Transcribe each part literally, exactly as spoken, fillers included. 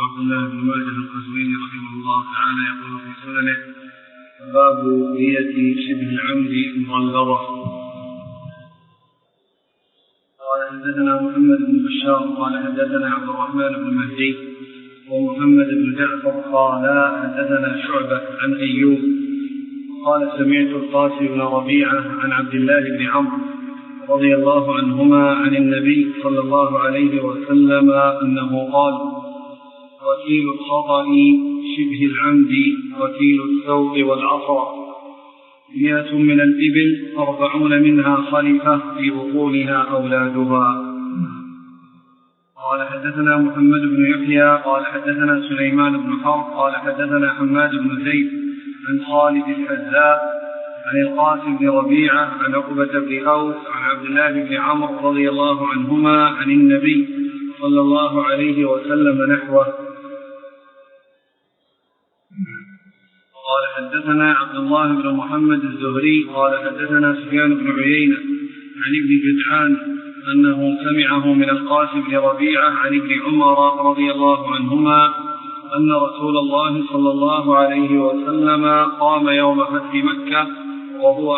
عبد الله بن ماجه القزويني رحمه الله تعالى يقول في سننه: باب دية شبه العمد مغلظة. قال حدثنا محمد بن بشار قال حدثنا عبد الرحمن بن مهدي ومحمد بن جعفر قال حدثنا شعبة عن أيوب قال سمعت القاسم بن ربيعة عن عبد الله بن عمرو رضي الله عنهما عن النبي صلى الله عليه وسلم أنه قال: وكيل الخطأ شبه العمد وكيل السوء والعصا مئة من الإبل أربعون منها خلفة في بطونها أولادها. قال حدثنا محمد بن يحيى قال حدثنا سليمان بن حرب قال حدثنا حماد بن زيد عن خالد الحذاء عن القاسم بن ربيعة عن عقبة بن أوس عن عبد الله بن عمرو رضي الله عنهما عن النبي صلى الله عليه وسلم نحوه. قال حدثنا عبد الله بن محمد الزهري قال حدثنا سفيان بن عيينة عن ابن جدعان أنه سمعه من القاسم بن ربيعة عن ابن عمر رضي الله عنهما أن رسول الله صلى الله عليه وسلم قام يوم فتح مكة وهو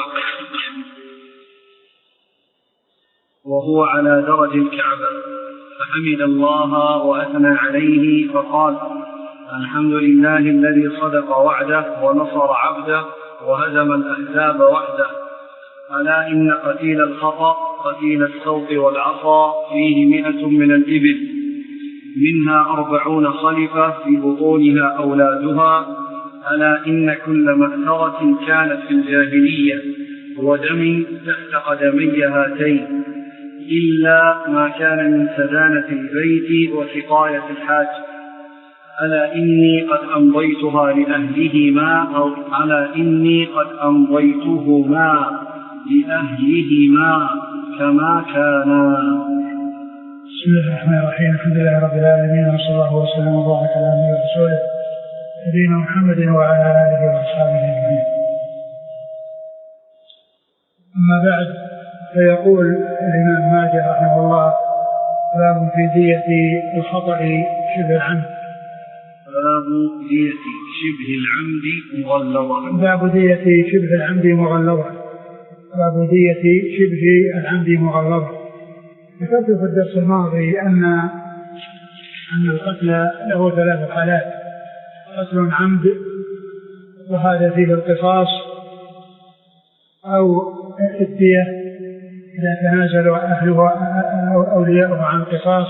وهو على درج الكعبة فحمد الله وأثنى عليه فقال: الحمد لله الذي صدق وعده ونصر عبده وهزم الأحزاب وحده. ألا إن قتيل الخطأ قتيل السوط والعصا فيه مئة من الإبل منها أربعون خلفة في بطونها أولادها. ألا إن كل مأثرة كانت في الجاهلية ودم تحت قدمي هاتين إلا ما كان من سدانة البيت وسقاية الحاج. ألا إني قد أمضيتها لأهلهما أو ألا إني قد أمضيتهما لأهلهما كما كانا. بسم الله الرحمن الرحيم. الحمد لله رب العالمين وصلى الله وسلم وبارك على نبينا ورسوله نبينا محمد وعلى آله وأصحابه أجمعين. أما بعد، فيقول الإمام ماجه رحمه الله: باب في دية الخطأ شبه العمد. باب دية شبه العمد مغلظة. باب دية شبه العمد مغلظة. باب دية شبه العمد مغلظة. ذكرت في الدرس الماضي أن أن القتل له ثلاث حالات: قتل عمد وهذا فيه القصاص، أو الدية إذا تنازل أهله أو أولياؤه عن القصاص،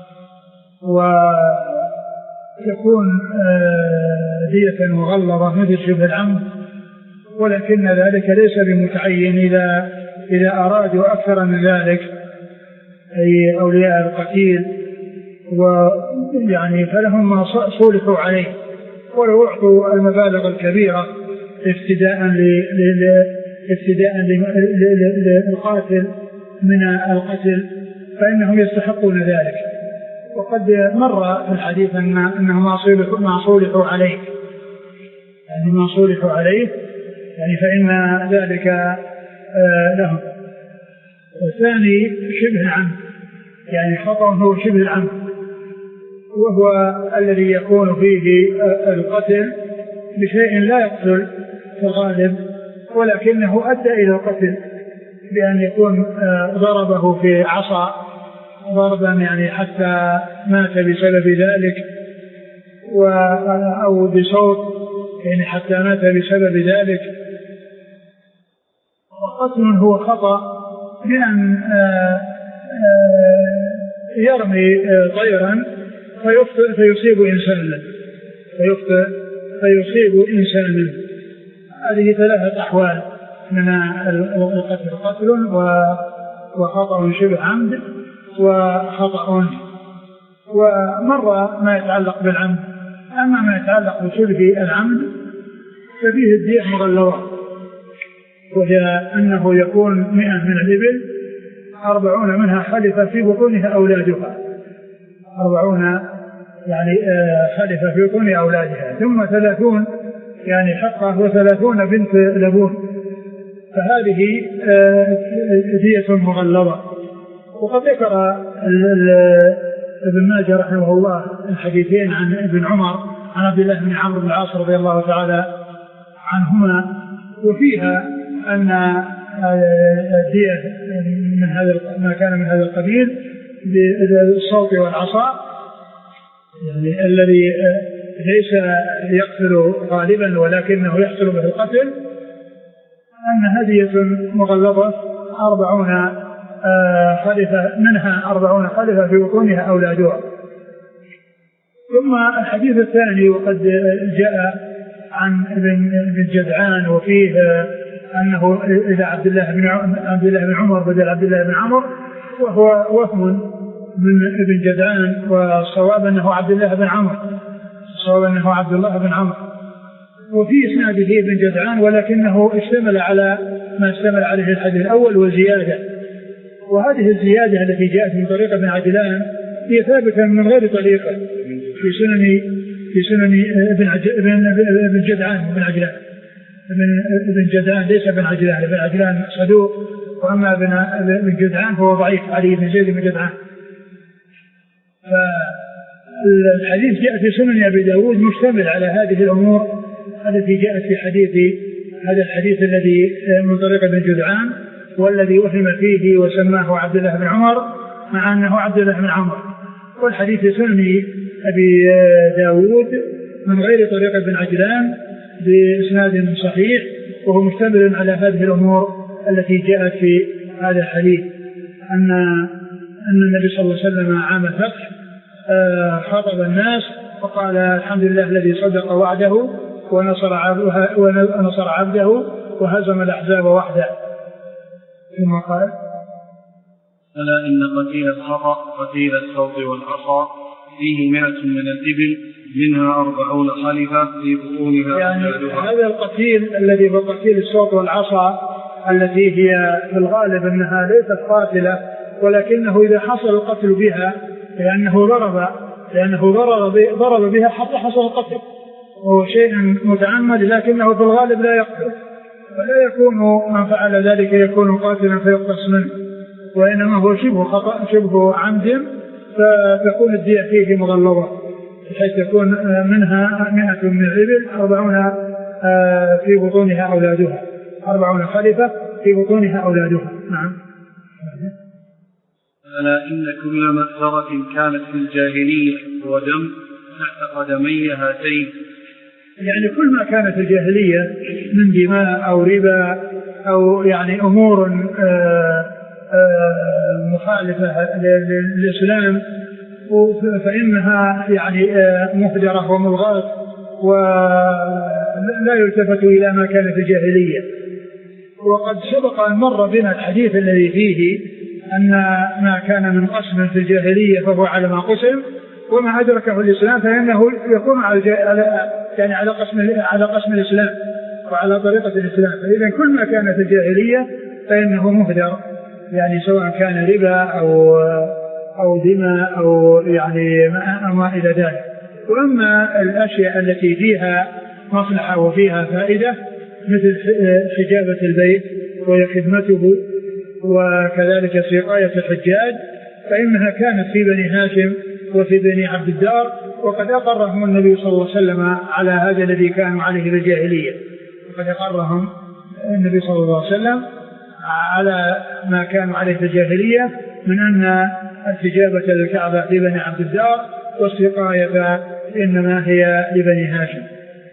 ويكون دية مغلظة مثل شبه العمد، ولكن ذلك ليس بمتعين إذا إذا أرادوا أكثر من ذلك أي أولياء القتيل، ويعني فلهم ما صولحوا عليه ولو أعطوا المبالغ الكبيرة افتداء افتداء للقاتل من القتل فإنهم يستحقون ذلك. وقد مر في الحديث أن أنهم ما صولحوا عليه، يعني ما صولحوا عليه يعني فإن ذلك لهم. والثاني شبه العمد، يعني خطأ هو شبه العمد، وهو الذي يكون فيه القتل بشيء لا يقتل في الغالب ولكنه أدى إلى القتل، بأن يكون ضربه في عصا ضربا يعني حتى مات بسبب ذلك، أو بصوت يعني حتى مات بسبب ذلك. وقتل هو خطأ بأن يرمي طيرا فيصيب إنسانا فيصيب إنسانا. هذه ثلاثة أحوال من القتل: قتل وخطأ شبه عمد وخطأ. ومر ما يتعلق بالعمد. أما ما يتعلق بشبه العمد ففيه الدية مغلظة، وهي أنه يكون مئة من الإبل أربعون منها خلفة في بطونها أولادها، أربعون يعني خلفة في بطون أولادها، ثم ثلاثون يعني حقه وثلاثون بنت لبون، فهذه دية مغلظة. وقد ذكر ابن ماجه رحمه الله الحديثين عن ابن عمر عن عبد الله بن عمرو بن العاص رضي الله تعالى عنهما، وفيها أن الدية من هذا ما كان من هذا القبيل بالصوت والعصا، يعني الذي ليس يقتل غالبا ولكنه يحصل به القتل، أن هدية مغلظة أربعون خلفة، منها أربعون خلفة في بطونها أولادها. ثم الحديث الثاني وقد جاء عن ابن جدعان وفيه أنه إذا عبد الله بن عبد الله بن عمر بدل عبد الله بن عمر، وهو وهم من ابن جدعان، والصواب أنه عبد الله بن عمر، الصواب أنه عبد الله بن عمر. وفي إسناده ابن جدعان ولكنه اشتمل على ما اشتمل عليه الحديث الأول وزيادة، وهذه الزيادة التي جاءت من طريق ابن عجلان هي ثابتة من غير طريقة في سنن في سنن ابن ابن جدعان ابن عجلان ابن ابن جدعان ليس ابن عجلان، ابن عجلان صدوق، وأما ابن ابن جدعان هو ضعيف، علي بن زيد بن جدعان. فالحديث جاء في سنن أبي داود مشتمل على هذه الأمور التي جاءت في حديث هذا الحديث الذي من طريق ابن جدعان، والذي وهم فيه وسماه عبد الله بن عمر مع أنه عبد الله بن عمر. والحديث في سنن أبي داود من غير طريق ابن عجلان بإسناد صحيح، وهو مشتمل على هذه الأمور التي جاءت في هذا الحديث، أن أن النبي صلى الله عليه وسلم عام الفتح خاطب الناس وقال الحمد لله الذي صدق وعده ونصر عبده ونصر عبده وهزم الأحزاب وحده. ثم قال: ألا إن قتيل الخطأ قتيل الصوت والعصا فيه مئة من الإبل منها أربعون خلفة في بطونها. يعني هذا القتيل الذي بقتيل الصوت والعصا التي هي في الغالب أنها ليست قاتلة، ولكنه إذا حصل القتل بها لأنه ضرب لأنه ضرب ضرب بها حتى حصل القتل، وهو شيء متعمد لكنه في الغالب لا يقتل، فلا يكون من فعل ذلك يكون قاتلا فيقتص منه، وإنما هو شبه خطأ شبه عمد، فتكون الدية فيه مغلظة بحيث تكون منها مئة من الإبل أربعون في بطونها أولادها، أربعون خلفة في بطونها أولادها. نعم. ألا إن كل مأثرة كانت في الجاهلية ودم تحت قدمي هاتين. يعني كل ما كانت الجاهلية من دماء أو ربا أو يعني أمور آآ آآ مخالفة للإسلام فإنها يعني مهدرة وملغاة، ولا يلتفت إلى ما كان في الجاهلية. وقد سبق أن مر بنا الحديث الذي فيه أن ما كان من قسم في الجاهلية فهو على ما قسم، وما أدركه الإسلام فإنه يكون على يعني على قسم على قسم الإسلام وعلى طريقة الإسلام. فإذا كل ما كان في الجاهلية فإنه مهدر، يعني سواء كان ربا أو أو دماء أو يعني ما إلى ذلك. وأما الأشياء التي فيها مصلحة وفيها فائدة مثل حجابة البيت وخدمته وكذلك سقاية الحجاج فإنها كانت في بني هاشم وفي بني عبد الدار، وقد أقرهم النبي صلى الله عليه وسلم على هذا الذي كانوا عليه في الجاهلية، وقد أقرهم النبي صلى الله عليه وسلم على ما كانوا عليه في الجاهلية من أن الحجابة للكعبة لبني عبد الدار والسقاية إنما هي لبني هاشم.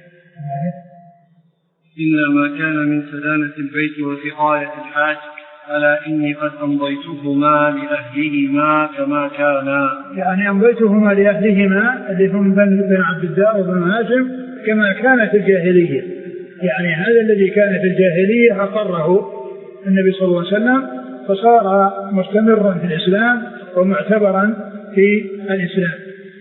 إلا ما كان من سدانة البيت وسقاية الحاج ألا إني قد أمضيتهما لأهلهما كما كانا. يعني أمضيتهما لأهلهما اللي هم بن عبد الدار وبن هاشم كما كانت الجاهلية، يعني هذا الذي كان في الجاهلية أقره النبي صلى الله عليه وسلم فصار مستمرا في الإسلام ومعتبرا في الإسلام.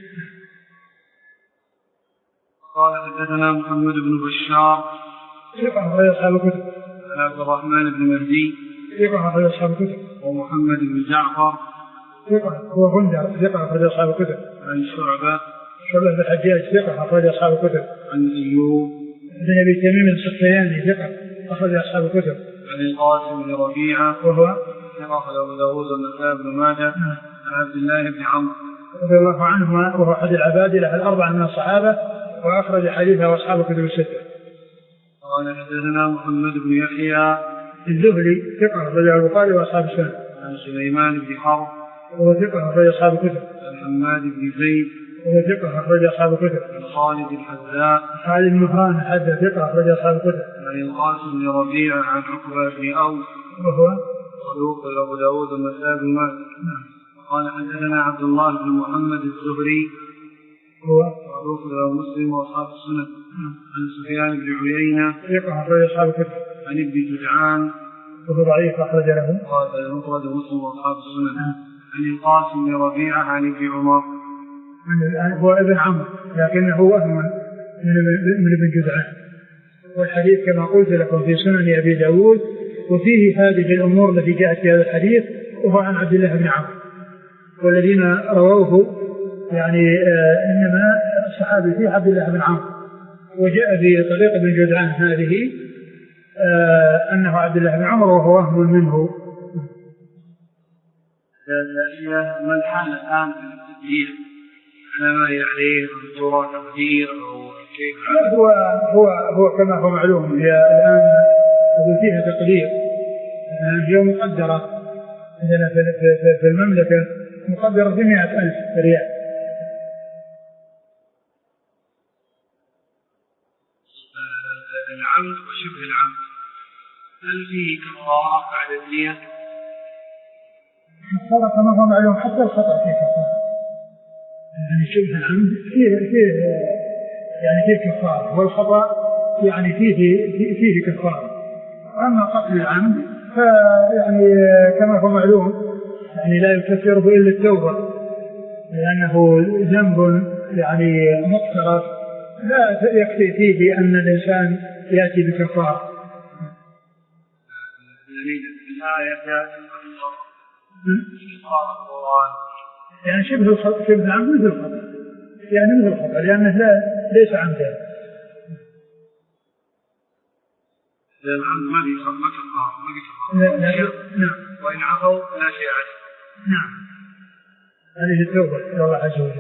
قال حدثنا محمد بن بشار ثقة أخرج أصحاب الكتب. عبد الرحمن بن مهدي ثقة أخرج أصحاب الكتب. ومحمد بن جعفر ثقة هو غندر ثقة أخرج أصحاب الكتب. عن شعبة شعبة بن الحجاج ثقة أخرج أصحاب الكتب. عن أيوب بن أبي تميم السختياني ثقة أخرج أصحاب الكتب. عن القاسم بن ربيعة وهو ثقة أخرج أبو داود والنسائي بن ماجه. عن عبد الله بن عمرو رضي الله عنهما وهو أحد العبادلة الأربعة من الصحابة وأخرج حديثه أصحاب الكتب الستة. قال حدثنا محمد بن يحيى الزهري ثقة أخرجه البخاري وأصحاب السنن. عن سليمان بن حرب وهو ثقة أخرج أصحاب الكتب. عن حماد بن زيد وهو ثقة أخرج أصحاب الكتب. عن خالد الحذاء خالد بن مهران حدث ثقة أخرج أصحاب الكتب. عن القاسم بن ربيعة عن عقبة بن أوس وهو صدوق أبو داود والنسائي بن ماجه. قال حدثنا عبد الله بن محمد الزهري هو صدوق له مسلم وأصحاب السنن. عن سفيان بن عيينة ثقة أخرج أصحاب الكتب. عن ابن جدعان وهو ضعيف أخرج له قال المفرد مسلم وأصحاب السنن. عن القاسم بن ربيعة عن ابن عمر هو ابن عمرو لكنه وهم من ابن جدعان. والحديث كما قلت لكم في سنن أبي داود وفيه هذه الأمور التي جاءت في هذا الحديث وهو عن عبد الله بن عمرو والذين رووه يعني آه إنما الصحابي فيه عبد الله بن عمرو وجاء في طريق ابن جدعان هذه آه أنه عبد الله بن عمرو وهو وهم منه. ما الحال الآن في التدبير على ما يعني الدكتوراه تقدير أو كيف؟ هو هو هو كما هو معلوم هي الآن فيها تقدير هي مقدرة عندنا في المملكة مقدرة بمئة ألف ريال. العمد وشبه العمد هل فيه كفارة بعد الدية؟ كفارة كما هو معلوم حتى الخطأ فيه كفارة يعني شبه العمد فيه فيه يعني فيه كفارة والخطأ يعني فيه فيه, فيه كفارة. أما قتل العمد فيعني كما هو معلوم يعني لا يكفر إلا التوبة لأنه ذنب يعني مقترف لا يكفي فيه أن الإنسان يأتي بكفارة. يعني شبه الخطأ شبه العمد مثل الخطأ يعني مثل الخطأ لأنه لا ليس عمدا. العمد ما بيصير ما كفارة ما بيصير نعم وإن عفوا لا شيء عليه. نعم هذه التوبة إلى الله عز وجل.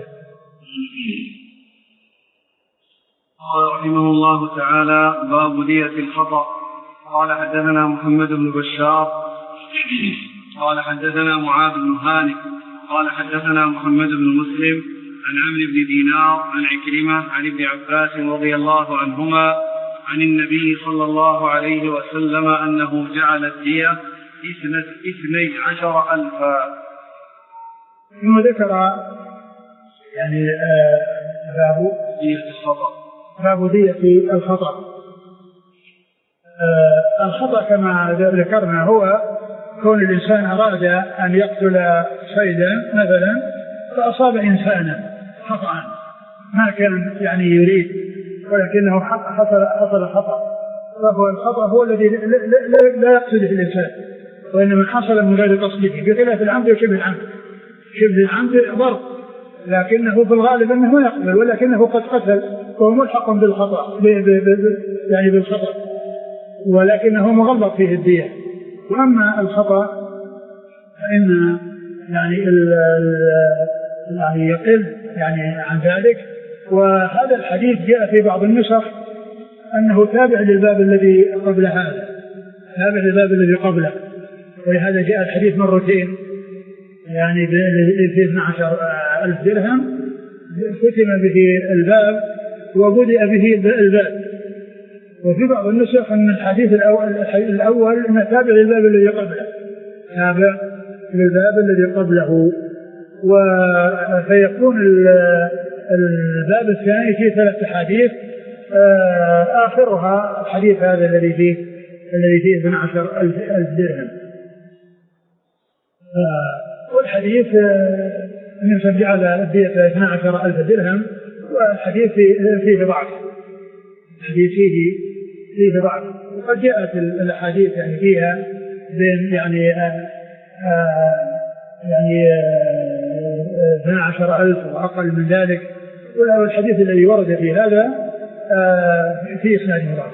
قال رحمه الله تعالى باب دية الخطأ. قال حدثنا محمد بن بشار قال حدثنا معاذ بن هانئ قال حدثنا محمد بن مسلم عن عمرو بن دينار عن عكرمة عن ابن عباس رضي الله عنهما عن النبي صلى الله عليه وسلم أنه جعل الدية اثني عشر ألفا. ثم ذكر يعني آه باب دية الخطأ باب دية الخطأ. آه الخطأ كما ذكرنا هو كون الإنسان أراد أن يقتل صيدا مثلا فأصاب إنسانا خطأ ما كان يعني يريد ولكنه حصل حصل خطأ فهو الخطأ هو الذي لا, لا, لا يقصده الإنسان وإنما حصل من غير قصده بخلاف العمد وشبه العمد. شبه العمد ضرب لكنه في الغالب أنه ما يقبل ولكنه قد قتل وهو ملحق بالخطأ يعني بالخطأ ولكنه مغلط فيه الدية. وأما الخطأ فإن يعني ال يعني يقل يعني عن ذلك. وهذا الحديث جاء في بعض النسخ أنه تابع للباب الذي قبل هذا تابع للباب الذي قبله ولهذا جاء الحديث مرتين يعني في اثني عشر ألف درهم ختم به الباب وبدأ به الباب. وفي بعض النسخ أن الحديث الأول, الأول أنه تابع للباب الذي قبله تابع للباب الذي قبله وسيكون الباب الثاني فيه ثلاث حديث آخرها الحديث هذا الذي فيه الذي فيه اثني عشر ألف درهم. والحديث أن جعل الدية اثني عشر ألف درهم والحديث فيه ضعف الحديث فيه فيه ضعف. وقد جاءت الأحاديث يعني فيها بين يعني آآ آآ يعني اثني عشر ألف وأقل من ذلك. والحديث الذي ورد في هذا في إسناد ضعف.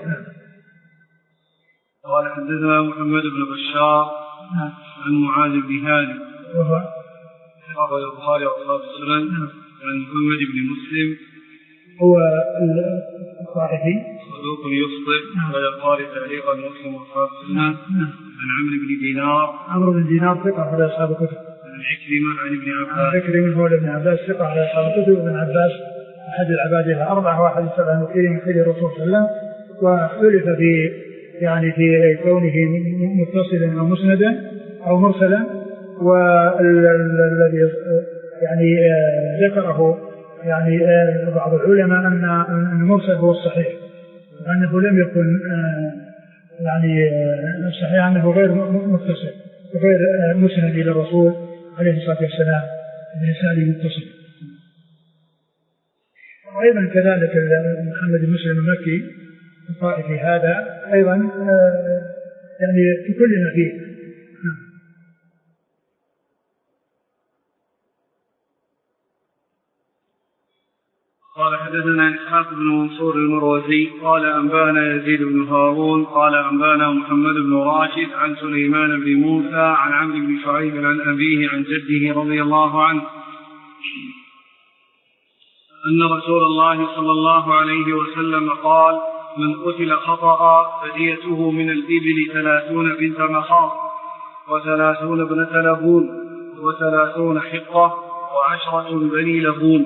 قال حدثنا محمد بن بشار عن معاذ بن هانئ أخرج البخاري وأصحاب السنن عن محمد بن مسلم هو الطائفي صدوق يخطئ ويقارئ تعليقا مسلم وأصحاب السنن عن عمرو بن دينار عمرو بن دينار ثقة على أصحاب الكتب عن عكرمة عن ابن عباس عكرمة هو ابن عباس ثقة على أصحاب الكتب وابن عباس أحد العبادة أربعة واحد سبعة مكثير من خير الرسول صلى الله عليه وسلم واختلف في يعني في كونه متصلا أو مسندا أو مرسلا والذي يعني ذكره يعني بعض العلماء أن المرسل هو الصحيح وأنه لم يكن يعني الصحيح أنه غير متصل غير مسند إلى الرسول عليه الصلاة والسلام بإسناد متصل. وأيضا كذلك محمد بن مسلم المكي الطائفي هذا أيضا يعني في كل ما فيه. قال حدثنا إسحاق بن منصور المروزي قال أنبانا يزيد بن هارون قال أنبانا محمد بن راشد عن سليمان بن موسى عن عمرو بن شعيب عن أبيه عن جده رضي الله عنه أن رسول الله صلى الله عليه وسلم قال من قتل خطأ فديته من الإبل ثلاثون بنت مخاض وثلاثون ابنة لبون وثلاثون حقة وعشرة بني لبون.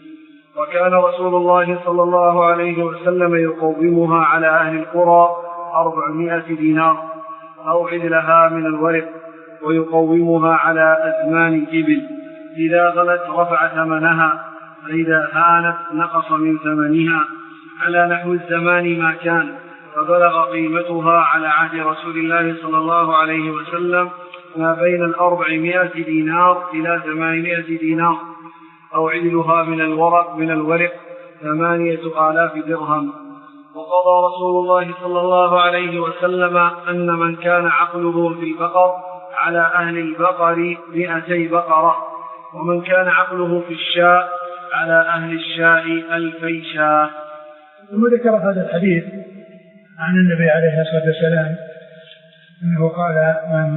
وكان رسول الله صلى الله عليه وسلم يقومها على أهل القرى أربعمائة دينار أو عدلها من الورق ويقومها على أثمان الإبل إذا غلت رفع ثمنها فإذا هانت نقص من ثمنها على نحو الزمان ما كان فبلغ قيمتها على عهد رسول الله صلى الله عليه وسلم ما بين الأربعمائة دينار إلى ثمانمائة دينار أو عدلها من الورق من الورق ثمانية آلاف درهم. وقضى رسول الله صلى الله عليه وسلم أن من كان عقله في البقر على أهل البقر مئتي بقرة ومن كان عقله في الشاء على أهل الشاء ألفي شاة. ثم ذكر هذا الحديث عن النبي عليه الصلاة والسلام أنه قال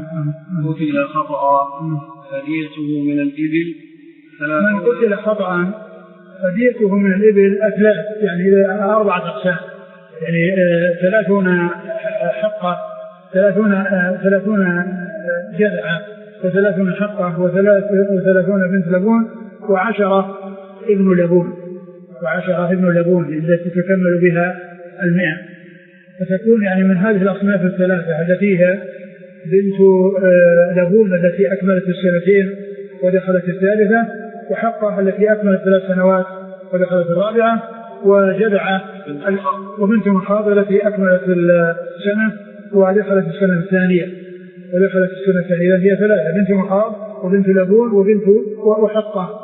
من قتل خطأ فديته من الإبل من قتل خطأ فديته من الإبل أثلاث يعني أربعة أقسام يعني ثلاثون حقة ثلاثون ثلاثون جذعة وثلاثون حقة وثلاثون بنت لبون وعشرة ابن لبون وعشرة ابن لبون التي تكمل بها المئة فتكون يعني من هذه الأصناف الثلاثة التي هي بنت لبون التي أكملت السنتين ودخلت الثالثة وحقة التي أكملت ثلاث سنوات ودخلت الرابعة وجذعة وبنت مخاض التي أكملت السنة ودخلت السنة الثانية ودخلت السنة الثانية هي ثلاثة بنت مخاض وبنت لبون وبنت وحقة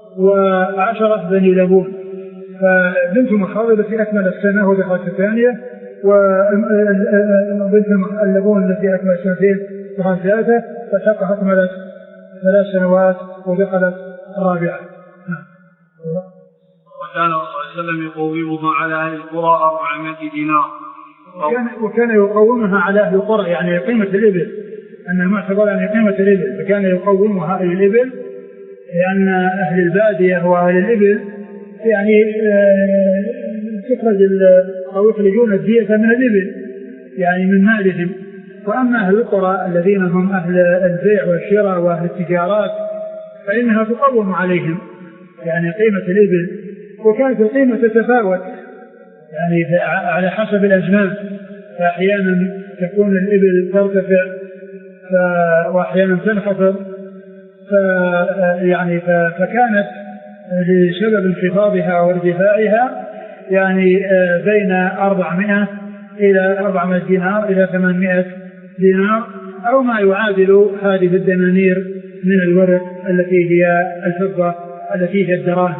وعشرة بني لبون. فبنت مخاض التي أكملت السنة ودخلت الثانية وبنت اللبون التي أكملت سنتين ودخلت ثلاثة فحقة أكملت ثلاث سنوات ودخلت الرابعة. وكان صلى الله عليه وسلم يقومها على أهل القرى أربعمائة دينار وكان, وكان يقومها على أهل القرى يعني قيمة الإبل أن المعتبر يعني قيمة الإبل فكان يقومها أهل الإبل لأن أهل البادية وأهل الإبل يعني تخرج أو يخرجون الدية من الإبل يعني من مالهم. وأما أهل القرى الذين هم أهل البيع والشراء وأهل التجارات فإنها تقوم عليهم يعني قيمة الإبل وكانت القيمة تتفاوت يعني على حسب الأزمان فأحيانا تكون الإبل ترتفع وأحيانا تنخفض يعني فكانت لسبب انخفاضها وارتفاعها يعني بين أربعمائة إلى أربعمائة دينار إلى ثمانمائة دينار أو ما يعادل هذه الدنانير من الورق التي هي الفضة التي هي الدراهم.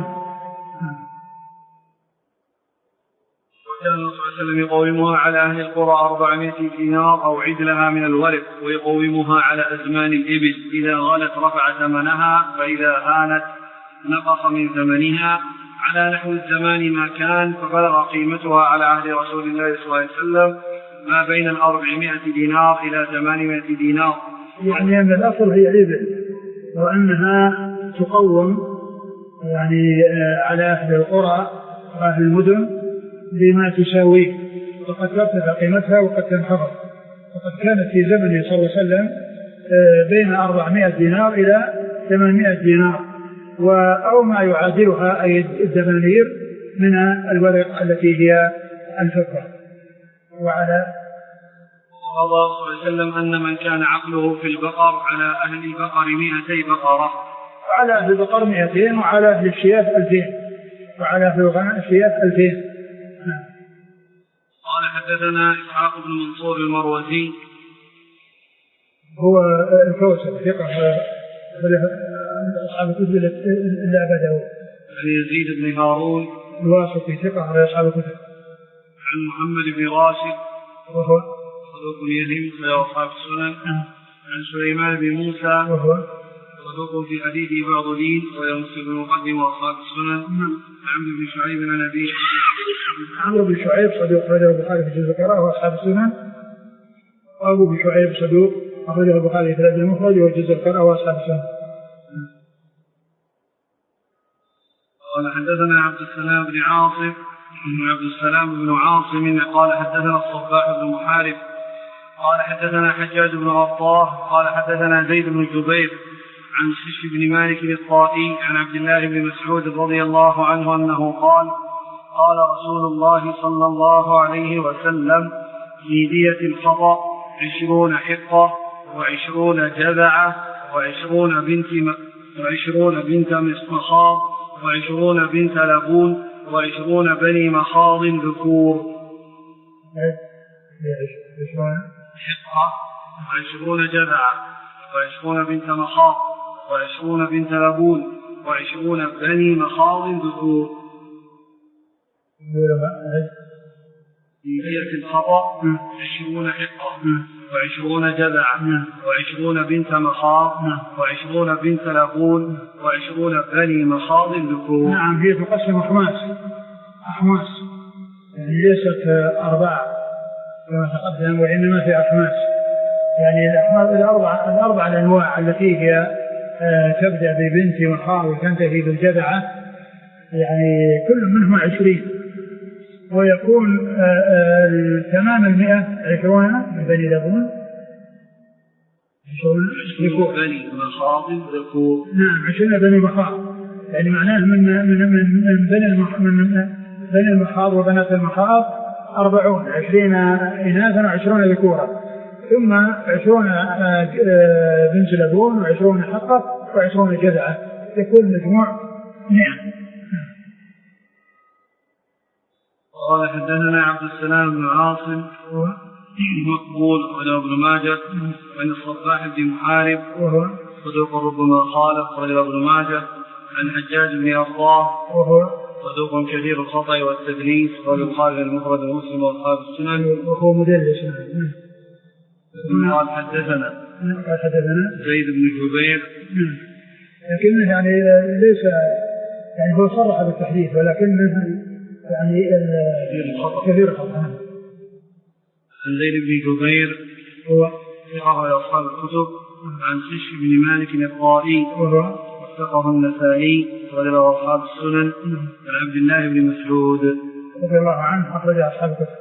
وكان صلى الله عليه وسلم يقومها على أهل القرى أربعمائة دينار أو عدلها من الورق ويقومها على أزمان الإبل إذا غلت رفع ثمنها فإذا هانت نقص من ثمنها على نحو الزمان ما كان فبلغ قيمتها على عهد رسول الله صلى الله عليه وسلم ما بين الأربعمائة دينار إلى ثمانمائة دينار. يعني أن الأصل هي الإبل وأنها تقوم يعني على أهل القرى وأهل المدن بما تساويه، وقد ترتفع قيمتها وقد تنخفض. وقد كانت في زمنه صلى الله عليه وسلم بين أربعمائة دينار إلى ثمانمائة دينار أو ما يعادلها أي الدنانير من الورق التي هي الفضة. وعلى وقضى صلى الله عليه وسلم أن من كان عقله في البقر على أهل البقر مئتي بقرة، وعلى أهل البقر مئتين، وعلى أهل الشياف ألفين، وعلى أهل الشياف ألفين. قال حدثنا إسحاق بن منصور المروزي هو الكوثر ثقة أصحاب الكتب اللي أبده. عن يزيد بن هارون الواسطي ثقة على أصحاب الكتب. عن محمد بن راشد وهو صدوق يهم في أصحاب السنن. عن سليمان بن موسى وهو صدوق في حديثه بعض لين ويمسك المقدم وأصحاب السنن. عمرو بن شعيب عن أبيه عمرو بن شعيب صدوق أخرجه البخاري في جزء القراءة وأصحاب السنن. وأبو بن شعيب صدوق أخرجه البخاري في الأدب المفرد وجزء القراءة وأصحاب السنن. قال حدثنا عبد السلام بن عاصم بن عبد السلام بن عاصم قال حدثنا الصباح بن محارب قال حدثنا حجاج بن عطاه قال حدثنا زيد بن جبير عن شش بن مالك الطائي عن عبد الله بن مسعود رضي الله عنه أنه قال قال رسول الله صلى الله عليه وسلم في دية الخطأ عشرون حقة وعشرون جذعة وعشرون بنت وعشرون بنت مخاض وعشرون بنت لبون وعشرون بني مخاض ذكور. حقة وعشرون جذعة وعشرون بنت مخاض وعشرون بنت لبون وعشرون بني مخاض ذكور. في دية الخطأ عشرون حقة وعشرون جذعة وعشرون بنت مخاض وعشرون بنت لبون وعشرون بني مخاض ذكور. نعم هي تقسم أخماس أخماس يعني ليست أربعة كما تقدم وإنما في أخماس، يعني الأخماس الأربعة الأربعة الأنواع التي هي تبدأ ببنت مخاض وتنتهي بالجذعة يعني كل منهم عشرين، ويكون تمام المئة عشرون من بني لبون عشرون بني مخاض ذكور. نعم عشرون بني مخاض يعني معناه من من من من بني المخ من بني المخاض وبنات المخاض أربعون عشرين إناثا وعشرون ذكورا، ثم عشرون بنت لبون وعشرون حقة وعشرون جذعة، يكون مجموع مئة. قال حدثنا عبد السلام بن عاصم مقبول وله ابن ماجه عن الصباح بن محارب وهو صدوق ربما خالف وله ابن ماجه عن حجاج بن عطاه وهو صدوق كثير الخطأ والتدليس والبخاري المفرد ومسلم واصحاب السنن وهو مدلس. قال حدثنا قال حدثنا زيد بن جبير لكنه يعني ليس يعني هو صرح بالتحديث ولكنه يعني كثير الخطأ. عن زيد بن جبير هو ثقة لأصحاب الكتب. عن شش بن مالك الطائي وهو ثقة النسائي وله أصحاب السنن. عن عبد الله بن مسعود رضي الله عنه أخرج أصحاب الكتب.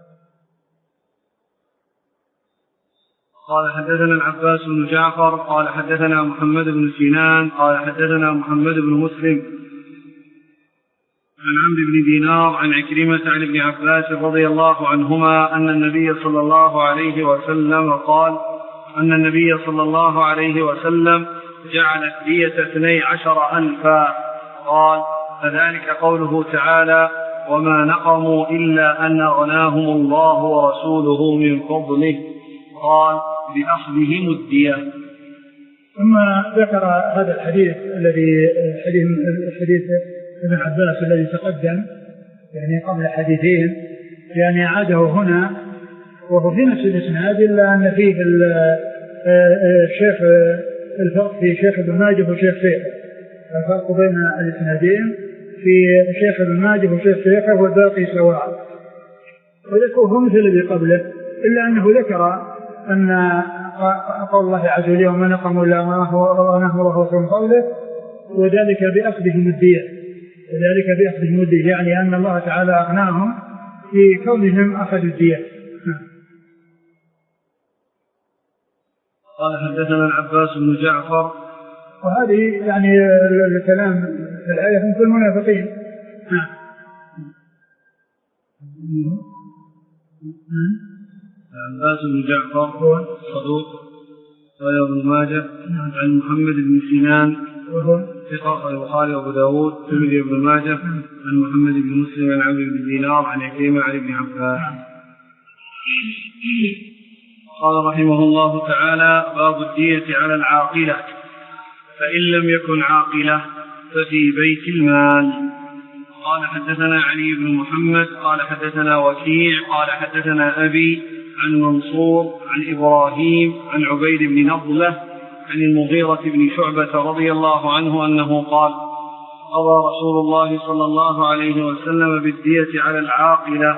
قال حدثنا العباس بن جعفر قال حدثنا محمد بن سنان قال حدثنا محمد بن مسلم عن عمرو بن دينار عن عكرمة عن ابن عباس رضي الله عنهما أن النبي صلى الله عليه وسلم قال أن النبي صلى الله عليه وسلم جعل دية اثني عشر ألفا. قال فذلك قوله تعالى وما نقموا إلا أن أغناهم الله ورسوله من فضله. قال بأخذهم الدية. ثم ذكر هذا الحديث الذي حديث حديث ابن عباس الذي تقدم يعني قبل حديثين يعني عاده هنا وهو في نفس الاسناد الا ان فيه الشيخ الفرق في شيخ ابن ماجه وشيخ شيخه. الفرق بين الاسنادين في شيخ ابن ماجه وشيخ شيخه والباقي سواء، وذكره مثل الذي قبله الا انه ذكر ان قول الله عز وجل وما نقموا الا ما هو ونحن رسول من قوله وذلك بأخذهم الدية وذلك بأخذهم الدية يعني أن الله تعالى أغناهم في كونهم أخذوا الدية. قال حدثنا العباس بن جعفر. وهذه يعني الكلام في الآية في المنافقين. العباس بن جعفر هو صدوق رواه ابن ماجه عن محمد بن سنان وهو ثقة البخاري وابو داود والترمذي وابن ماجه عن محمد بن مسلم عن عمرو بن دينار عن عكرمة عن ابن عباس. قال رحمه الله تعالى: باب الدية على العاقلة، فإن لم يكن عاقلة ففي بيت المال. قال حدثنا علي بن محمد قال حدثنا وكيع قال حدثنا أبي عن منصور عن إبراهيم عن عبيد بن نضلة عن المغيرة بن شعبة رضي الله عنه أنه قال: قضى رسول الله صلى الله عليه وسلم بالدية على العاقلة.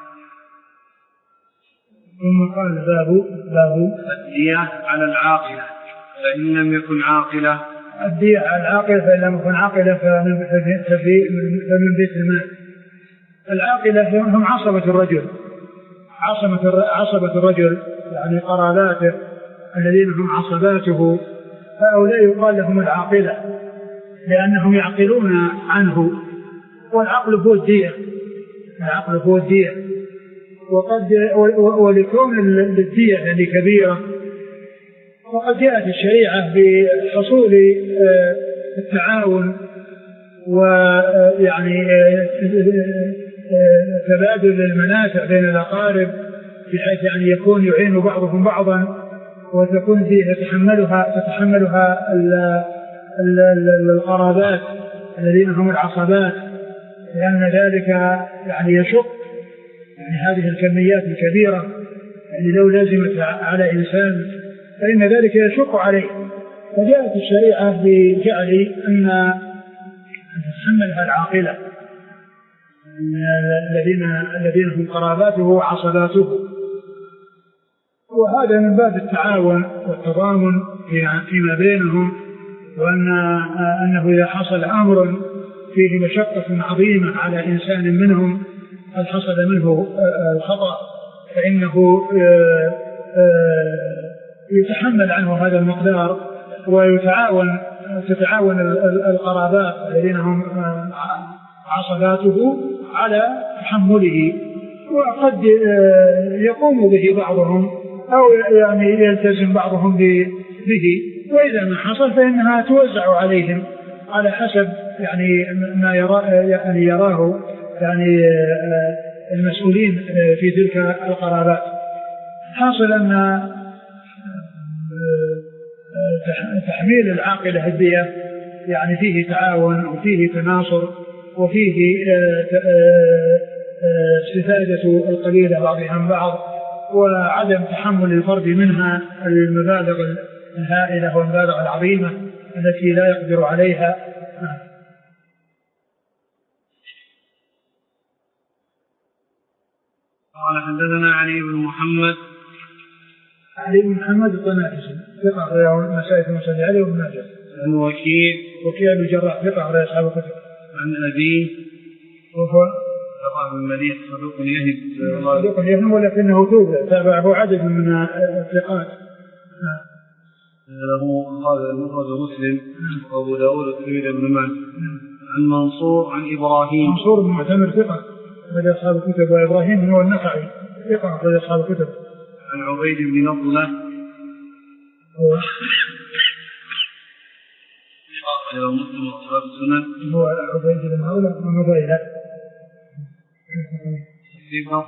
ثم قال: باب باب الدية على العاقلة فإن لم يكن عاقلة. الدية على العاقلة فإن لم يكن عاقلة فمن بيت المال. العاقلة هم عصبة الرجل عصبة عصبة الرجل يعني قراباته الذين هم عصباته، فهؤلاء يقال لهم العاقلة لأنهم يعقلون عنه، والعقل هو الدية العقل هو الدية وقد ولكون الدية يعني كبيرة وقد جاءت الشريعة بحصول التعاون ويعني تبادل المنافع بين الأقارب بحيث يعني يكون يعين بعضهم بعضا وتكون فيه تتحملها تتحملها القرابات الذين هم العصبات، لأن ذلك يعني يشق يعني هذه الكميات الكبيرة يعني لو لازمت على إنسان فإن ذلك يشق عليه، فجاءت الشريعة بجعل أن تتحملها العاقلة الذين الذين هم قراباته وعصباته، وهذا من باب التعاون والتضامن فيما بينهم، وأن أنه إذا حصل أمر فيه مشقة عظيمة على إنسان منهم قد حصل منه الخطأ فإنه يتحمل عنه هذا المقدار ويتعاون تتعاون القرابات الذين هم عصباته على تحمله، وقد يقوم به بعضهم أو يعني يلتزم بعضهم به، وإذا ما حصل فإنها توزع عليهم على حسب يعني ما يرى يعني يراه يعني المسؤولين في تلك القرابات. حاصل أن تحميل العاقلة الدية يعني فيه تعاون وفيه تناصر وفيه استفادة القليل بعضها عن بعض، وعدم تحمل الفرد منها المبالغ الهائلة والمبالغ العظيمة التي لا يقدر عليها. قال حدثنا علي بن محمد علي بن محمد الطنافسي ثقة أخرجه مسائل في مسند علي وابن ماجه. عن وكيع وكيع بن الجراح ثقة أخرجه أصحاب الكتب. عن أبيه وهو ثقة بن مليح صدوق يهد صدوق يهد ولكنه توبة تابعه عدد من الثقات. له قال المخرج مسلم وأبو داود والترمذي بن ماجه. عن منصور عن إبراهيم منصور بن معتمر ثقة أخرج أصحاب الكتب، وإبراهيم هو النخعي ثقة أخرج أصحاب الكتب. عن عبيد بن نضلة هو ثقة مسلم وأصحاب السنن. هو عبيد بن نضلة ومضيلة ثقة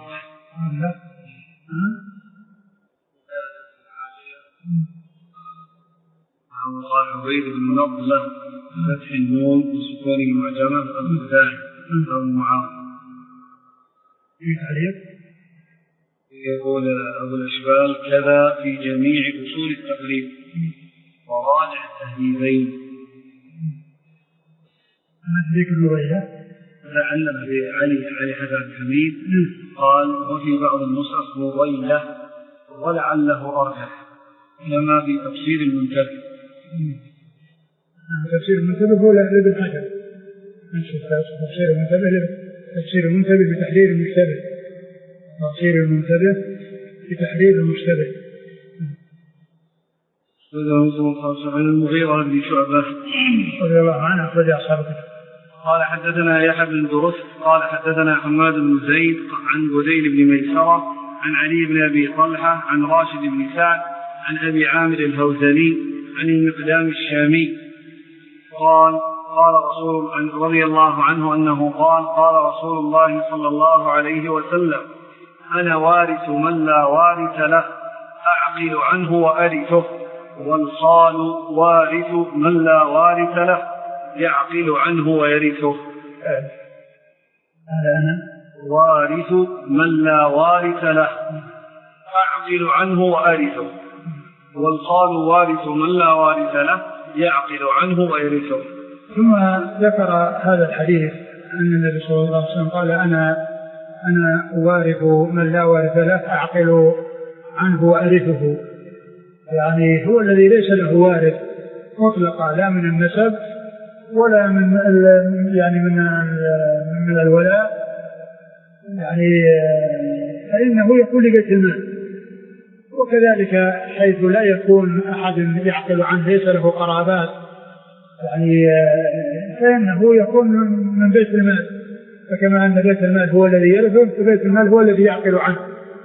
قال عبيد بن نضلة فتح النون وسكون المعجمة الخزاعي أبو معاذ. في تعليق يقول أبو الأشبال كذا في جميع أصول التقريب وراجع التهذيبين. ما تذيك المضيلة لعلنا علي علي حسن الحميد قال وفي بعض النسخ مضيلة ولعله أرجح كما في تفسير المنتهى. تفسير المنتبه هو لابن حجر، تفسير المنتبه تفسير المنتبه بتحرير المشتبه، تفسير المنتبه بتحرير المشتبه. عن المغيرة بن شعبة رضي الله عنه أخرج أصحابه. قال حدثنا يحيى بن درست قال حدثنا حماد بن زيد عن بديل بن ميسرة عن علي بن أبي طلحة عن راشد بن سعد عن أبي عامر الهوزلي عن المقدام الشامي قال قال رسول رضي الله عنه أنه قال قال رسول الله صلى الله عليه وسلم: أنا وارث من لا وارث له، أعقل عنه وأرثه، والخال وارث من لا وارث له، يعقل عنه ويرثه. أنا وارث من لا وارث له، أعقل عنه وأرثه، والخال وارث من لا وارث له، يعقل عنه ويرثه. ثم ذكر هذا الحديث أن النبي صلى الله عليه وسلم قال: أنا أنا وارث من لا وارث له، أعقل عنه وأرثه. يعني هو الذي ليس له وارث مطلقا، لا من النسب ولا من يعني من من الولاء، يعني فإنه يكون لبيت المال. وكذلك حيث لا يكون أحد يعقل عنه ليس له قرابات، يعني فإنه يكون من بيت المال. فكما أن بيت المال هو الذي يرثه، فبيت المال هو الذي يعقل عنه.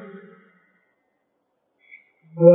و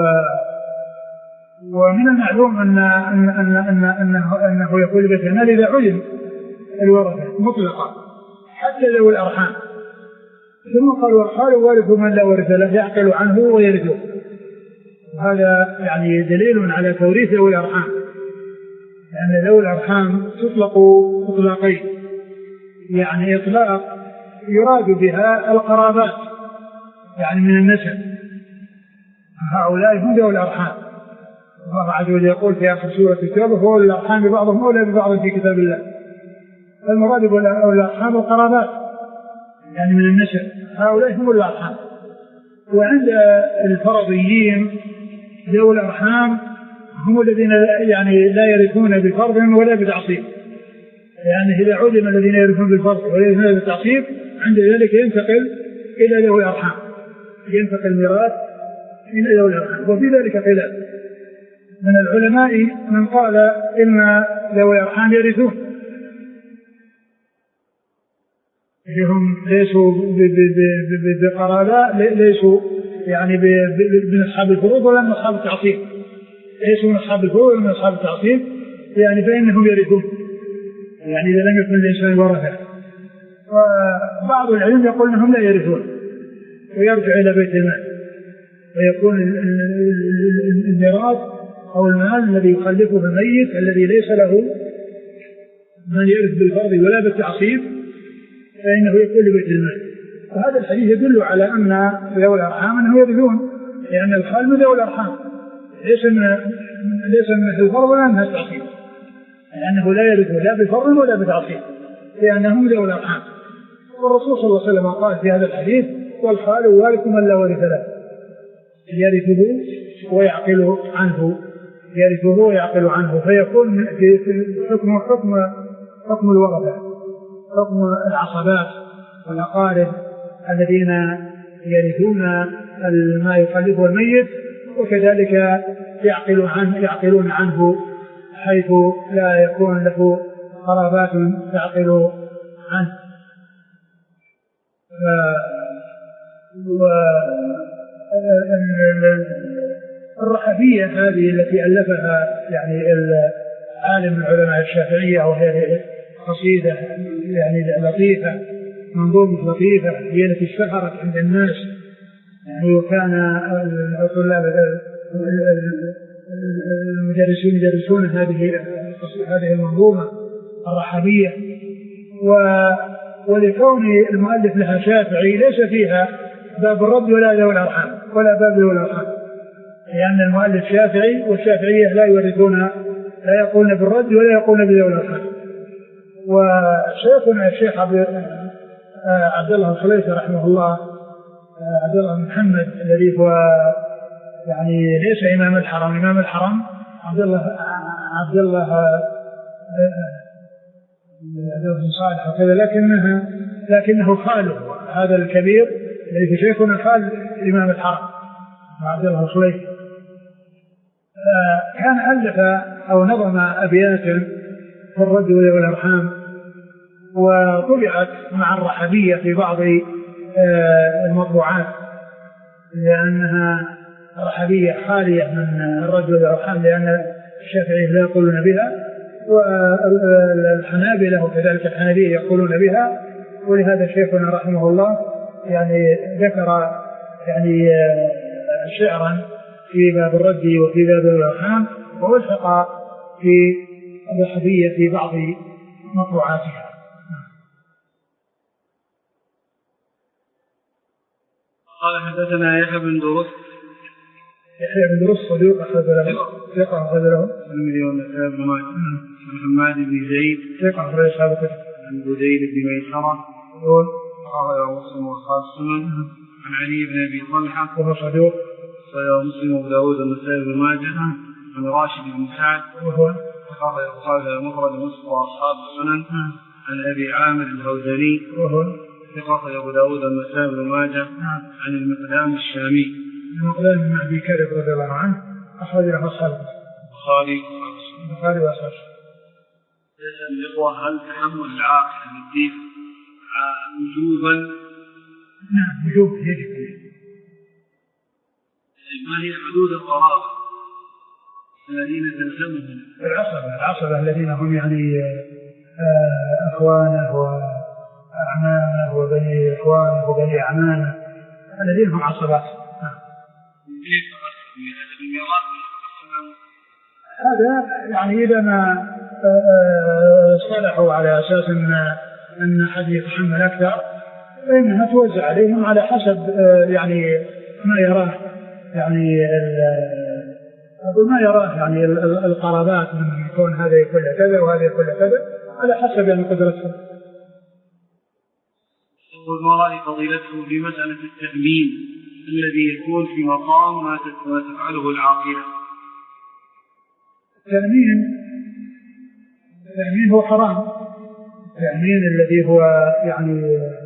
ومن المعلوم أن أن أن أن أنه أنه يقول بيت المال إذا علم الورثة مطلقا حتى ذوي الأرحام. ثم قال: والخال وارث من لا ورث له، يعقل عنه ويرثه. وهذا يعني دليل على توريث ذوي الأرحام، لأن ذوي الأرحام تطلق إطلاقين، يعني إطلاق يراد بها القرابات يعني من النسب، هؤلاء هم ذوي الأرحام. الله عز وجل يقول في آخر سورة التوبة: هو الأرحام بعضهم أولى ببعض في كتاب الله. المراد بالأرحام القرابات يعني من النسب، هؤلاء هم الأرحام. وعند الفرضيين ذوي الأرحام هم الذين يعني لا يرثون بفرض ولا بتعصيب، يعني إذا علم الذين يرثون بالفرض ولا يرثون بالتعصيب عند ذلك ينتقل إلى ذوي الأرحام، ينتقل الميراث إلى ذوي الأرحام. وفي ذلك خلاف من العلماء من قال إن ذوي الأرحام يرثون، هم ليسوا بقرابة، ليسوا يعني من أصحاب الفروض ولا من أصحاب التعصيب، ليسوا من أصحاب الفروض ولا من أصحاب التعصيب، يعني فإنهم يرثون، يعني إذا لم يكن الإنسان ورثة. وبعض العلم يقول أنهم لا يرثون ويرجع إلى بيت المال، ويكون الميراث أو المال الذي يخلفه الميت الذي ليس له من يرث بالفرض ولا بالتعصيب فإنه يكون لبيت المال. وهذا الحديث يدل على أن ذوي الأرحام أنه يرثون، لأن الخال من ذوي الأرحام ليس من ليس من الفرض ولا من التعصيب، لأنه لا يرث لا بالفرض ولا بالتعصيب لأنهم ذوي الأرحام. والرسول صلى الله عليه وسلم قال في هذا الحديث: والخال وارث من لا ورث له، يرثه ويعقل عنه، يرثه ويعقل عنه، فيكون في حكم حكم حكم الورثة، حكم العصبات والأقارب الذين يرثون ما يخلفه الميت، وكذلك يعقل عنه يعقلون عنه حيث لا يكون له قرابات تعقل عنه. والرحبية هذه التي ألفها يعني العالم من علماء الشافعية، وهي قصيدة يعني لطيفة، منظومة لطيفة، هي التي اشتهرت عند الناس، يعني وكان الطلاب المدرسون يدرسون هذه هذه المنظومة الرحبية. ولكون المؤلف لها شافعي ليس فيها باب الرد ولا ذوي الأرحام ولا باب ذوي الأرحام، لأن يعني المؤلف شافعي، والشافعية لا يورثون، لا يقولون بالرد ولا يقولون بذوي الأرحام. وشيخنا الشيخ عبد الله الخليفي رحمه الله، عبد الله بن محمد الذي هو يعني ليس إمام الحرم، إمام الحرم عبد الله عبد الله ابن صالح وكذا، لكنها لكنه خاله هذا الكبير الذي شيخنا خال الإمام الحرم عبد الله الخليفي، كان ألف أو نظم أبياتا في الرد والأرحام، وطبعت مع الرحبية في بعض المطبوعات لأنها رحبية خالية من الرد والأرحام، لأن الشافعية لا يقولون بها والحنابلة وكذلك الحنابية يقولون بها. ولهذا شيخنا رحمه الله يعني ذكر يعني شعرا في باب الرد وفي باب الأرحام، ووثق في الرحبية في بعض مطبوعاتها. قال حدثنا يحيى بن درست. يحيى بن درست صدوق أخرج له ثقة أخرج له المليون نسائي بن ماجه. عن حماد بن زيد ثقة أخرج أصحاب الكتب. عن بديل بن ميسرة يقول قال مسلم وأصحاب السنن. عن علي بن أبي طلحة وهو صدوق صحيح مسلم وأبو داود والنسائي بن ماجه. عن راشد بن سعد وهو قال المفرد مسلم وأصحاب السنن. عن أبي عامر الهوزني وهو ثقة أبو داود والنسائي بن ماجه. عن المقدام الشامي المقدام بن أبي كرب رضي الله عنه أخرج له أصحاب البخاري البخاري وأصحاب الإخوة. هل تحمل العاقل للضيف وجوبا؟ نعم وجوب يجب. ما هي حدود القرابة الذين تلزمهم؟ العصبة العصبة الذين هم يعني أخوانه وأعمامه وبني إخوانه وبني أعمامه الذين هم عصبات. كيف تقسم هذا الميراث؟ هذا يعني إذا ما صلحوا على أساس أن أن أحد يتحمل أكثر فإنها توزع عليهم على حسب يعني ما يراه يعني ما يراه يعني القرابات من يكون هذا يكون كذا وهذا يكون كذا على حسب يعني قدرتهم. وما رأي فضيلته في مسألة التأمين الذي يكون في مقام ما تفعله العاقلة؟ التأمين التأمين هو حرام. التأمين الذي هو يعني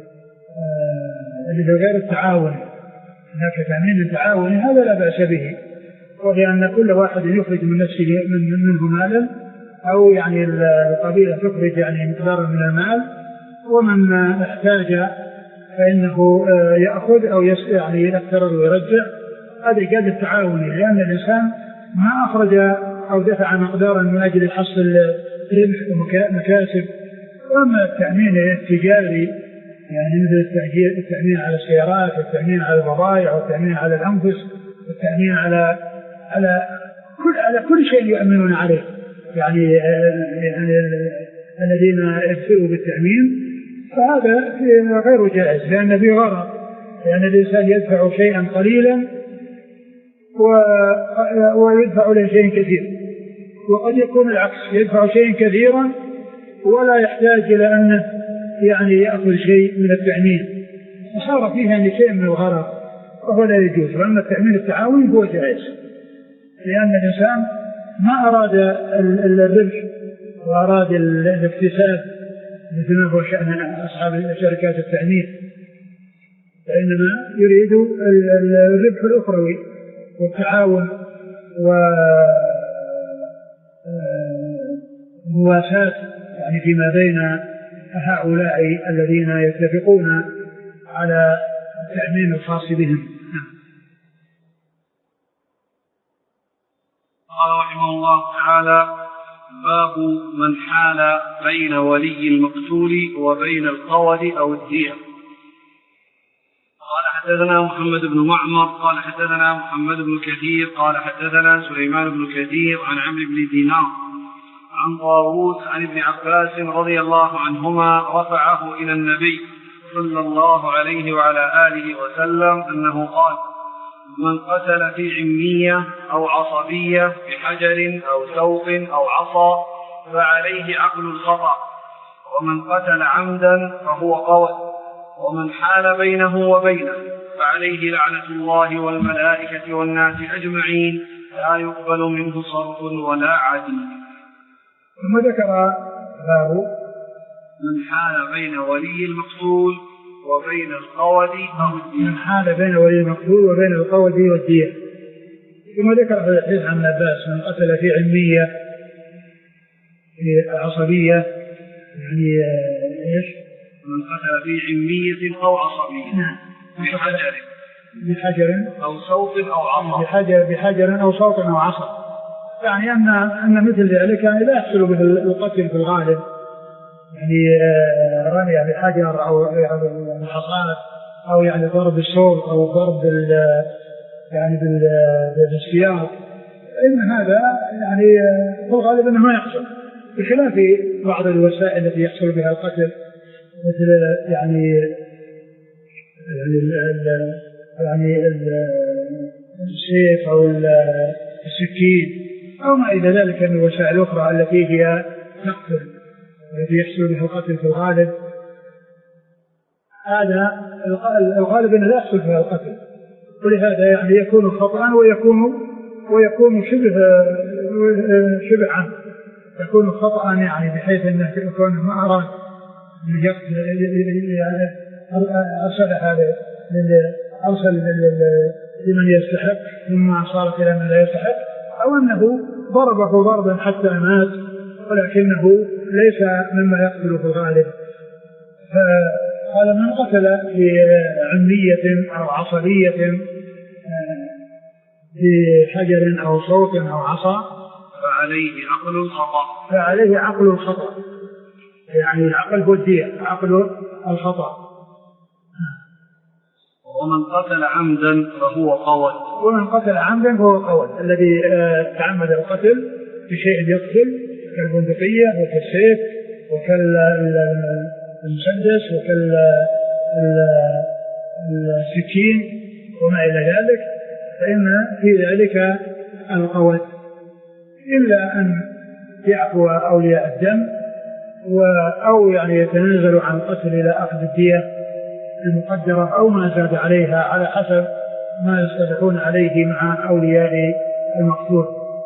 الذي هو غير التعاون، هناك تأمين تعاوني هذا لا بأس به، وهي أن كل واحد يخرج من نفسه من منه مالا أو يعني القبيلة تخرج يعني مقدارا من المال، ومن احتاج فإنه يأخذ أو يعني يأثر ويرجع. هذا قد التعاوني، لأن الإنسان ما أخرج أو دفع مقدارا من أجل حصل ربح ومكاسب. وأما التأمين التجاري يعني مثل التأمين على السيارات والتأمين على البضائع والتأمين على الأنفس والتأمين على على كل على كل شيء يؤمنون عليه، يعني, يعني الذين يدفعوا بالتأمين فهذا غير جائز، لأن فيه غرض، لأن الإنسان يدفع شيئا قليلا ويدفع له شيء كثير، وقد يكون العكس يدفع شيء كثيرا ولا يحتاج إلى أنه يعني يأخذ شيء من التأمين، وصار فيه يعني شيء من الغرض وهو لا يجوز. وأما التأمين التعاوني هو جائز، لأن الإنسان ما أراد الربح وأراد الاكتساب مثل ما هو شأن أصحاب شركات التأمين، فإنما يريد الربح الأخروي والتعاون ومواساة يعني فيما بين هؤلاء الذين يتفقون على التأمين الخاص بهم. قال رحمه الله تعالى: باب من حال بين ولي المقتول وبين القود أو الدية. قال حدثنا محمد بن معمر قال حدثنا محمد بن كثير قال حدثنا سليمان بن كثير عن عمرو بن دينار عن طاووس عن ابن عباس رضي الله عنهما رفعه إلى النبي صلى الله عليه وعلى آله وسلم أنه قال: من قتل في عمية أو عصبية بحجر أو سوق أو عصا فعليه عقل الخطأ، ومن قتل عمدا فهو قول، ومن حال بينه وبينه فعليه لعنة الله والملائكة والناس أجمعين لا يقبل منه صرف ولا عدل. ثم ذكر باب من حال بين ولي المقتول وبين القود أو الدية. من حال بين ولي المقتول وبين القود والدية. ثم ذكر في الحديث عن عباس من قتل في علمية في عصبية يعني ايش؟ من قتل في علمية أو عصبية. نعم. بحجر بحجر أو صوت أو عصا. بحجر بحجر أو صوت أو عصا. يعني أن أن مثل ذلك يعني لا يحصل به القتل في الغالب، يعني رمي بحجر أو بالحصان أو يعني ضرب الصوت أو ضرب يعني بالسياط، إن هذا يعني في الغالب أنه ما يحصل، بخلاف بعض الوسائل التي يحصل بها القتل مثل يعني يعني يعني السيف أو السكين أو ما إلى ذلك من الوسائل الأخرى التي هي تقتل التي يحصل بها القتل في الغالب. هذا الغالب أنه لا يحصل بها القتل، ولهذا يعني يكون خطأ ويكون ويكون شبه شبه عنه، يكون خطأ يعني بحيث أنه يكون ما أراد أرسل هذا أرسل لمن يستحق مما صارت إلى من لا يستحق، أو أنه ضربه ضربا حتى مات ولكنه ليس مما يقتل في الغالب. فقال من قتل في عمية أو عصبية بحجر أو صوت أو عصا فعليه عقل الخطأ. فعليه عقل الخطأ، يعني العقل هو الدية، عقل الخطأ. ومن قتل عمدا فهو قود. ومن قتل عمدا فهو قود، الذي تعمد القتل بشيء يقتل كالبندقية وكالسيف وكالمسدس وكالسكين وما إلى ذلك، فإن في ذلك القود، إلا أن يعفو أولياء الدم أو يعني يتنازل عن القتل إلى أخذ الدية المقدرة أو ما زاد عليها على حسب ما يصطلحون عليه مع أولياء المقتول.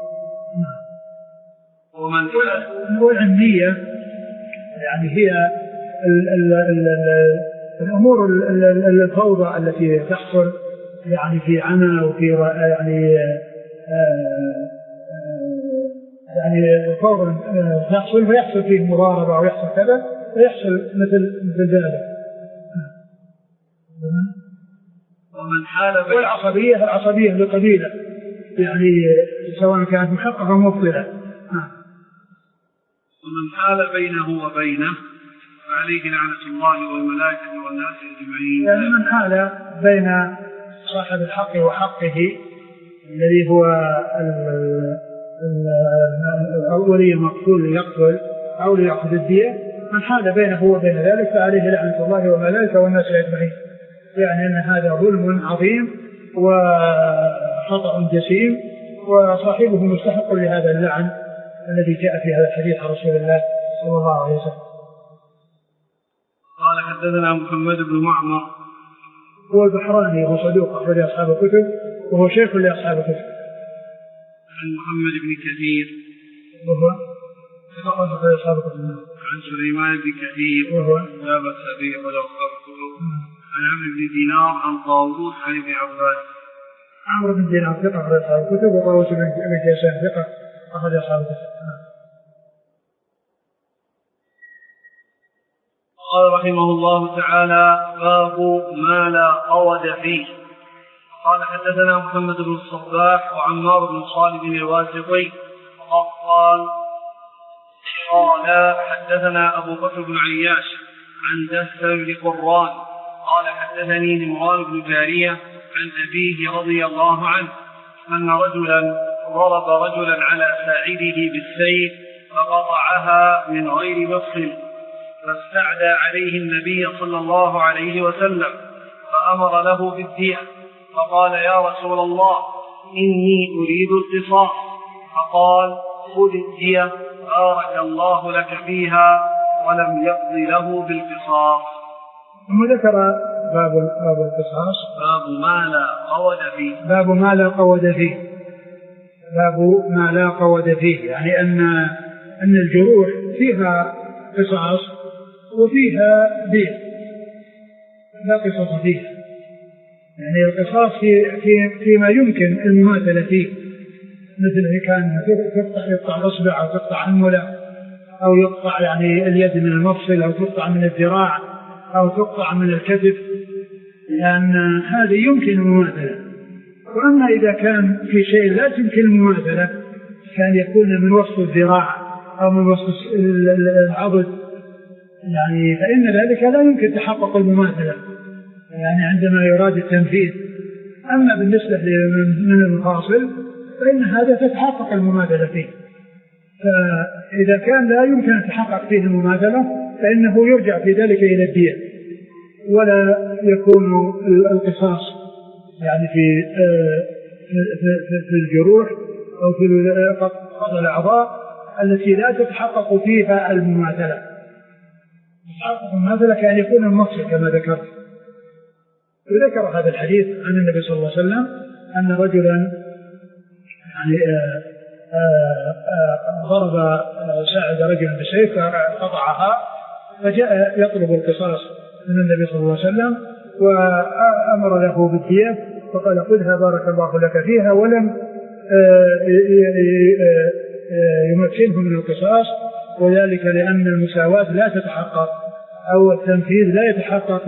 ومن والعمية يعني هي ال ال ال ال الأمور الفوضى التي تحصل يعني في عمى وفي يعني يعني فوضى تحصل فيحصل فيه مضاربة أو يحصل كذا فيحصل مثل مثل ذلك. ومن حال بين والعصبية العصبية لقبيلة يعني سواء كانت محققة أو مبطلة. ومن حال بينه وبينه فعليه لعنة الله والملائكة والناس أجمعين. يعني من حال بين صاحب الحق وحقه الذي هو ولي المقتول ليقتل أو ليأخذ الدية، من حال بينه وبين ذلك فعليه لعنة الله والملائكة والناس أجمعين، يعني أن هذا ظلم عظيم وخطأ جسيم وصاحبه مستحق لهذا اللعن الذي جاء في هذا الحديث عن رسول الله صلى الله عليه وسلم. قال حدثنا محمد بن معمر هو البحراني وهو صدوق أخرج أصحاب الكتب وهو شيخ لأصحاب الكتب. عن محمد بن كثير وهو أخرج أصحاب الكتب. عن سليمان بن كثير وهو لا بأس به أخرج أصحاب الكتب. عن عمرو بن دينار عن طاووس عن ابن عباس. عمرو بن دينار ثقة أخرج أصحاب الكتب وطاووس بن كيسان ثقة أخرج أصحاب الكتب. قال رحمه الله تعالى باب ما لا قود فيه. قال حدثنا محمد بن الصباح وعمار بن خالد الواسطي قال قال حدثنا أبو بكر بن عياش عن دهثم بن قران قال حدثني نمران بن جارية عن أبيه رضي الله عنه أن رجلا ضرب رجلا على ساعده بالسيف فقطعها من غير مفصل، فاستعدى عليه النبي صلى الله عليه وسلم فأمر له بالدية، فقال يا رسول الله إني أريد القصاص، فقال خذ الدية بارك الله لك فيها، ولم يقض له بالقصاص. ثم ذكر باب باب القصاص باب ما لا قود فيه. باب ما لا قود فيه باب ما لا قود فيه يعني أن أن الجروح فيها قصاص وفيها دية، لا قصاص فيها. يعني القصاص في في فيما يمكن المماثلة فيه، مثل إذا كان تقطع يقطع إصبع أو تقطع أنملة أو يقطع يعني اليد من المفصل أو تقطع من الذراع أو تقطع من الكتف، لأن هذه يمكن المماثلة. وأما إذا كان في شيء لا تمكن المماثلة كان يكون من وسط الذراع أو من وسط العضد، يعني فإن ذلك لا يمكن تحقق المماثلة يعني عندما يراد التنفيذ. أما بالنسبة من المفاصل فإن هذا تتحقق المماثلة فيه. فإذا كان لا يمكن أن تحقق فيه المماثلة فإنه يرجع في ذلك إلى الدية، ولا يكون القصاص يعني في في الجروح أو في قطع الأعضاء التي لا تتحقق فيها المماثلة. تتحقق المماثلة كأن يكون المفصل كما ذكرت. وذكر هذا الحديث عن النبي صلى الله عليه وسلم أن رجلا يعني ضرب ساعد رجلا بسيف فقطعها، فجاء يطلب القصاص من النبي صلى الله عليه وسلم وأمر له بالدية، فقال خذها بارك الله لك فيها، ولم يمكنه من القصاص، وذلك لأن المساواة لا تتحقق أو التنفيذ لا يتحقق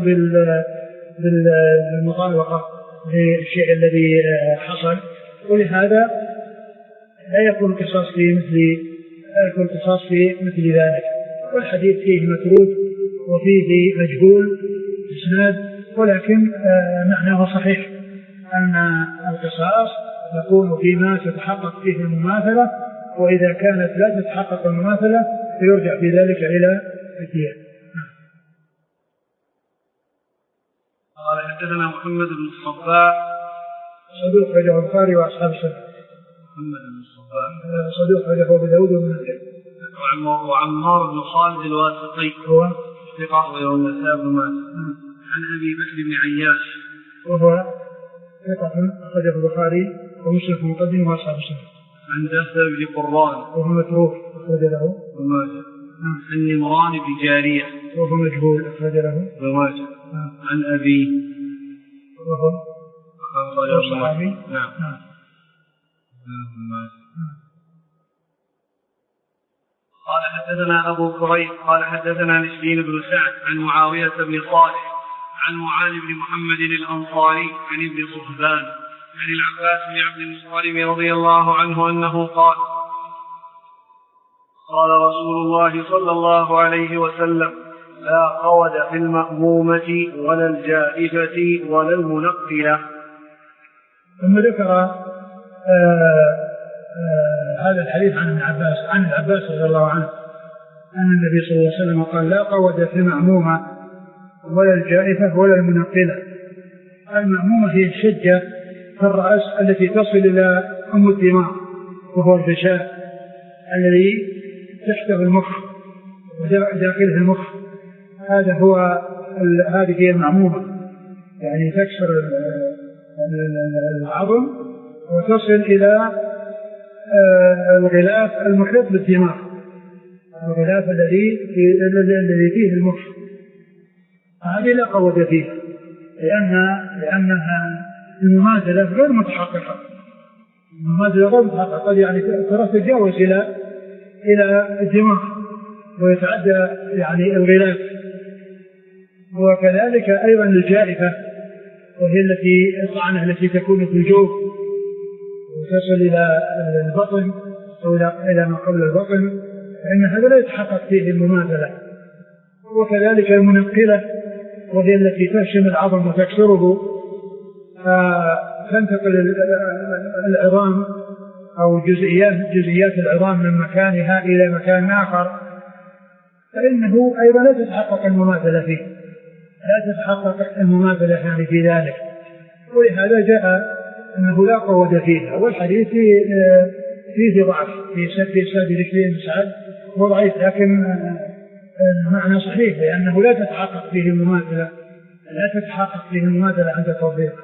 بالمطابقة للشيء الذي حصل، ولهذا لا يكون القصاص في مثل لا يكون القصاص في مثل ذلك. والحديث فيه متروك وفيه مجهول إسناد، ولكن معناه صحيح أن القصاص يكون فيما تتحقق فيه المماثلة، وإذا كانت لا تتحقق المماثلة فيرجع في ذلك إلى الدية. قال حدثنا محمد بن الصباح صدوق أخرجه البخاري وأصحاب السنة. محمد بن الصباح صدوق أخرجه أبو داود وابن ماجه. وعمار بن خالد الواسطي هو ثقة وهو النسائي بن ماجه. عن أبي بكر بن عياش وهو ثقة أخرجه البخاري ومسلم في المقدمة وأصحاب السنة. عن جاسر بن قران وهو متروك أخرج له ابن ماجه. عن نمران بن جارية وهو مجهول أخرج له ابن ماجه. عن أبي وهو صحابي. نعم. قال حدثنا أبو كريب قال حدثنا نسبين بن سعد عن معاوية بن صالح عن معاذ بن محمد الأنصاري عن ابن صهبان عن العباس بن عبد المطلب رضي الله عنه أنه قال قال رسول الله صلى الله عليه وسلم لا قود في المأمومة ولا الجائفة ولا المنقلة. ثم ذكر آه آه هذا الحديث عن العباس عن العباس رضي الله عنه أن النبي صلى الله عليه وسلم قال لا قود في المأمومة ولا الجائفة ولا المنقلة. المأمومة هي الشجة في الرأس التي تصل إلى أم الدماغ، وهو الغشاء الذي تحته المخ وداخله المخ، هذا هو هذه هي المأمومة، يعني تكسر العظم وتصل إلى الغلاف المحيط بالدماغ، الغلاف الذي الذي فيه المخ. هذه لا قوة فيها لأنها لأنها المماثلة غير متحققة. المماثلة غير متحققة قد يعني تتجاوز إلى إلى الدماغ ويتعدى يعني الغلاف. وكذلك أيضا الجائفة وهي التي الطعنة التي تكون في الجوف وتصل إلى البطن أو إلى ما قبل البطن، فإن هذا لا يتحقق فيه المماثلة. وكذلك المنقلة وهي التي تهشم العظم وتكسره فتنتقل العظام أو جزئيات جزئيات العظام من مكانها إلى مكان آخر، فإنه أيضا لا تتحقق المماثلة فيه، لا تتحقق المماثلة يعني في ذلك. ولهذا جاء أنه لا قوة فيها. والحديث فيه ضعف في سبب رجلين سعد هو ضعيف، لكن المعنى صحيح لأنه لا تتحقق فيه المماثلة، لا تتحقق فيه المماثلة عند التطبيق.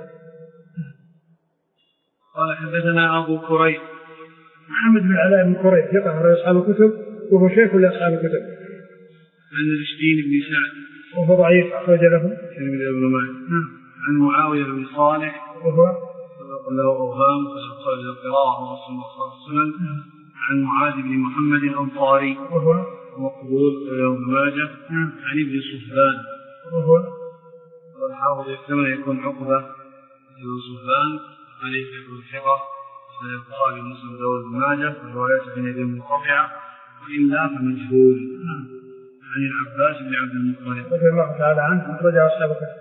قال حدثنا أبو كريب محمد بن علاء بن كريب ثقة من أصحاب الكتب وهو شيخ لأصحاب الكتب. عن رشدين بن سعد وهو ضعيف أخرج له ابن ماجه. عن معاوية بن صالح وهو له أوهام وخرج القراءة وأصل السنن. عن معاذ بن محمد الأنصاري وهو مقبول له ابن ماجه. عن ابن صهبان وهو والحافظ يحتمل يكون عقبة ابن صهبان عليه يكون ثقة البخاري ومسلم له ابن ماجه وروايته بن يدين منقطعة وإلا فمجهول. عن العباس بن عبد المطلب رضي الله تعالى عنه أخرج أصحاب الكتب.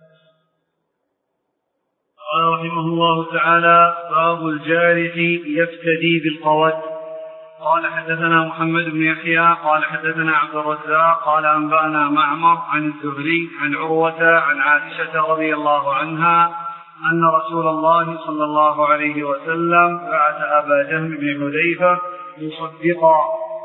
قال رحمه الله تعالى: باب الجارح يفتدي بالقود. قال حدثنا محمد بن يحيى قال حدثنا عبد الرزاق قال أنبأنا معمر عن الزهري عن عروة عن عائشة رضي الله عنها أن رسول الله صلى الله عليه وسلم بعث أبا جهم بن حذيفة مصدقا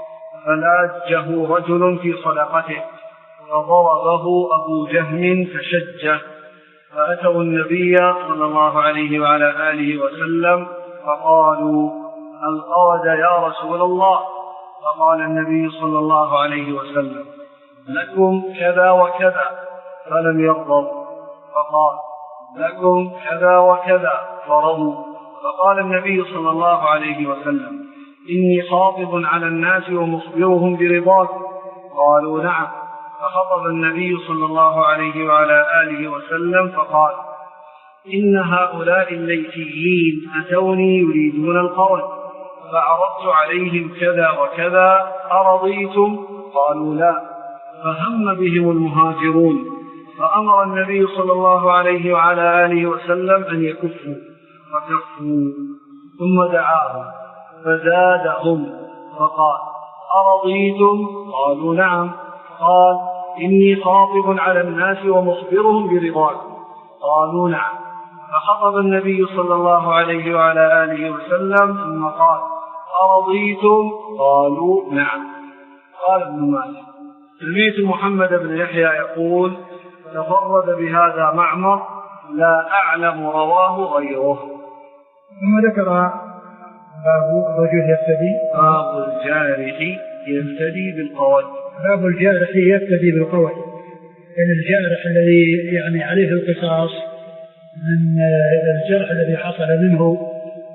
فلاجه رجل في صدقته فضربه أبو جهم فشجه فأتوا النبي صلى الله عليه وعلى آله وسلم فقالوا: القود يا رسول الله. فقال النبي صلى الله عليه وسلم: لكم كذا وكذا، فلم يرضوا. فقال: لكم كذا وكذا، فرضوا. فقال النبي صلى الله عليه وسلم: إني خاطب على الناس ومخبرهم برضاكم. قالوا: نعم. فخطب النبي صلى الله عليه وعلى آله وسلم فقال: إن هؤلاء الليثيين أتوني يريدون القول فعرضت عليهم كذا وكذا، أرضيتم؟ قالوا: لا. فهم بهم المهاجرون فأمر النبي صلى الله عليه وعلى آله وسلم أن يكفوا فكفوا، ثم دعاهم فزادهم فقال: أرضيتم؟ قالوا: نعم. قال: إني خاطب على الناس ومخبرهم برضاكم. قالوا: نعم. فخطب النبي صلى الله عليه وعلى آله وسلم ثم قال: أرضيتم؟ قالوا: نعم. قال ابن ماجه: سمعت محمد بن يحيى يقول: تفرد بهذا معمر، لا أعلم رواه غيره. ثم ذكر باب الرجل يفتدي باب الجارح يفتدي بالقود. باب الجارح يفتدي بالقود، يعني الجارح الذي يعني عليه القصاص من الجرح الذي حصل منه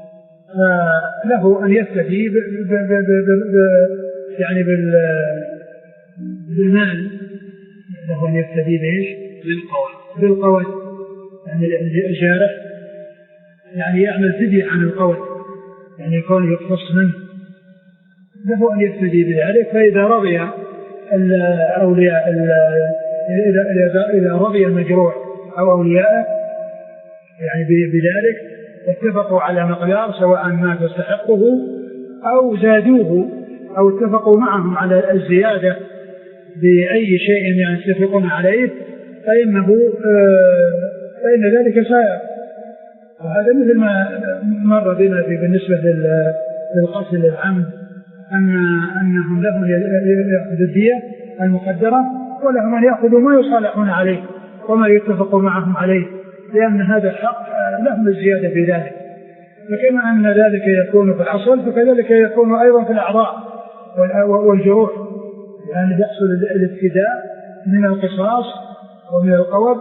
له أن يفتدي ب ب ب ب ب يعني بال بالمال، له أن يفتدي بإيش؟ بالقود. بالقود، يعني الجارح يعني يعمل فدية عن القود، يعني يكون يقتص منه، له أن يفتدي بذلك. فإذا رضي الأولياء إذا إذا رضي المجروح أو أولياءه يعني بذلك اتفقوا على مقدار سواء ما تستحقه أو زادوه أو اتفقوا معهم على الزيادة بأي شيء يعني يتفقون عليه، فإنه فإن ذلك سائر. وهذا مثل ما مر بنا بالنسبة للقتل العمد، أن أنهم لهم يأخذوا الدية المقدرة ولهم أن يأخذوا ما يصالحون عليه وما يتفقوا معهم عليه، لأن هذا حق لهم الزيادة في ذلك. فكما أن ذلك يكون في الأصل فكذلك يكون أيضا في الأعضاء والجروح، لأن يعني يحصل الافتداء من القصاص ومن القود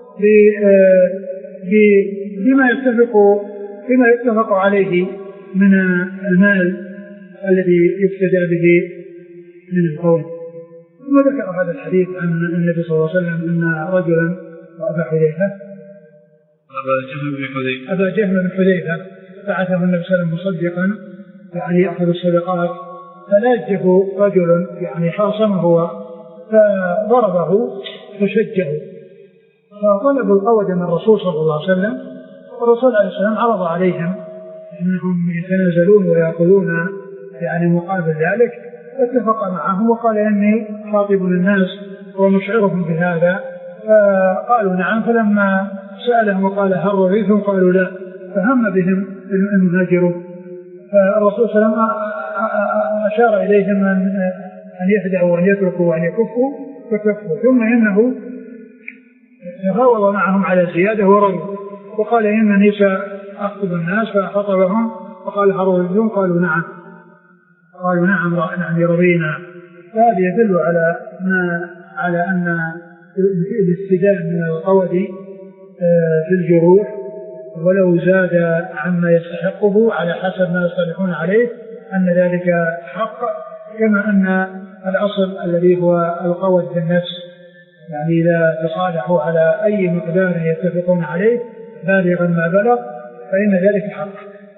بما يتفق بما يتفق عليه من المال الذي يفتدى به من القود. ثم ذكر هذا الحديث عن النبي صلى الله عليه وسلم أن رجلا وأبا حذيفة أبا جهم بن حذيفة أبا جهم بن حذيفة بعثه النبي صلى الله عليه وسلم مصدقا يعني يأخذ الصدقات، فلاجه رجل يعني خاصمه فضربه فشجه، فطلبوا القود من الرسول صلى الله عليه وسلم، والرسول عليه السلام عرض عليهم أنهم يتنازلون ويأخذون يعني مقابل ذلك، فاتفق معهم وقال إني خاطب الناس ومشعرهم بهذا، فقالوا نعم. فلما سألهم وقال هل رضيتم؟ قالوا لا. فهم بهم المهاجرون، فالرسول صلى الله عليه وسلم أشار إليهم أن يهدعوا وأن يتركوا وأن يكفوا فكفوا، ثم إنه تفاوض معهم على الزيادة ورضوا، وقال إنني سأخطب الناس، فخطبهم وقال هل رضيتم؟ قالوا نعم. قالوا نعم نعم رضينا. فهذا يدل على ما على أن الاستداء من القود في الجروح ولو زاد عما يستحقه على حسب ما يصطلحون عليه أن ذلك حق، كما أن الأصل الذي هو القود في النفس، يعني إذا تصالحوا على أي مقدار يتفقون عليه بالغا ما بلغ فإن ذلك حق.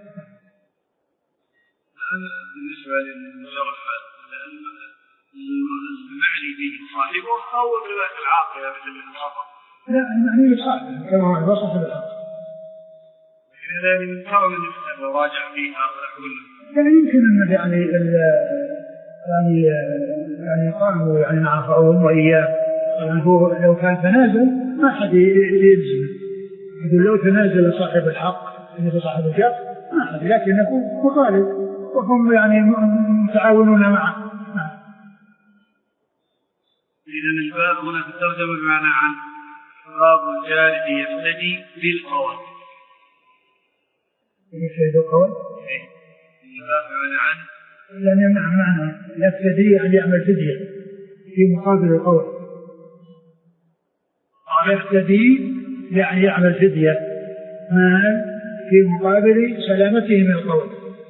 بالنسبة للمجرح المعني به صاحبه أو كذلك العاقل مثل الخطأ؟ لا، المعني صاحبه كما هو البصر بالحق. إذا من كرم النفس وراجع فيها ولا يعني يمكن أن يعني يعني يعني قاموا يعني مع فرعون وإياه، يعني هو لو كان تنازل ما حد يلزم، يقول لو تنازل صاحب الحق يعني صاحب الجر ما حد، لكنه مطالب وهم يعني متعاونون معه. إذن الباب هنا في الترجمة بمعنى عن باب الجارح يفتدي بالقول. يفتدي بالقول؟ إيه. الباب بمعنى عن يعني معنى يفتدي يعني يعمل فدية في مقابل القول. يفتدي يعني يعمل فدية مال في مقابل سلامته من القول.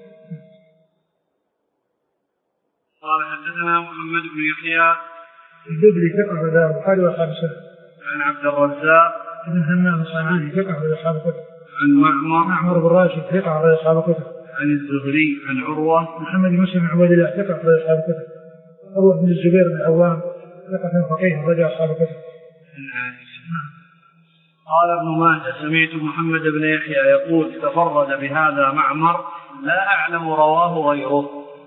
قال حدثنا محمد بن يحيى الدبلي ثقة في البخاري وأصحاب السنن. عن عبد الرزاق بن همام الصنعاني ثقة في أصحاب الكتب. عن معمر معمر بن راشد ثقة في أصحاب الكتب. عن الزهري عن عروة محمد بن مسلم عبد الله ثقة في أصحاب الكتب. عروة بن الزبير بن العوام ثقة فقيه رجع أصحاب الكتب. قال ابن ماجه سمعت محمد بن يحيى يقول تفرد بهذا معمر لا أعلم رواه غيره.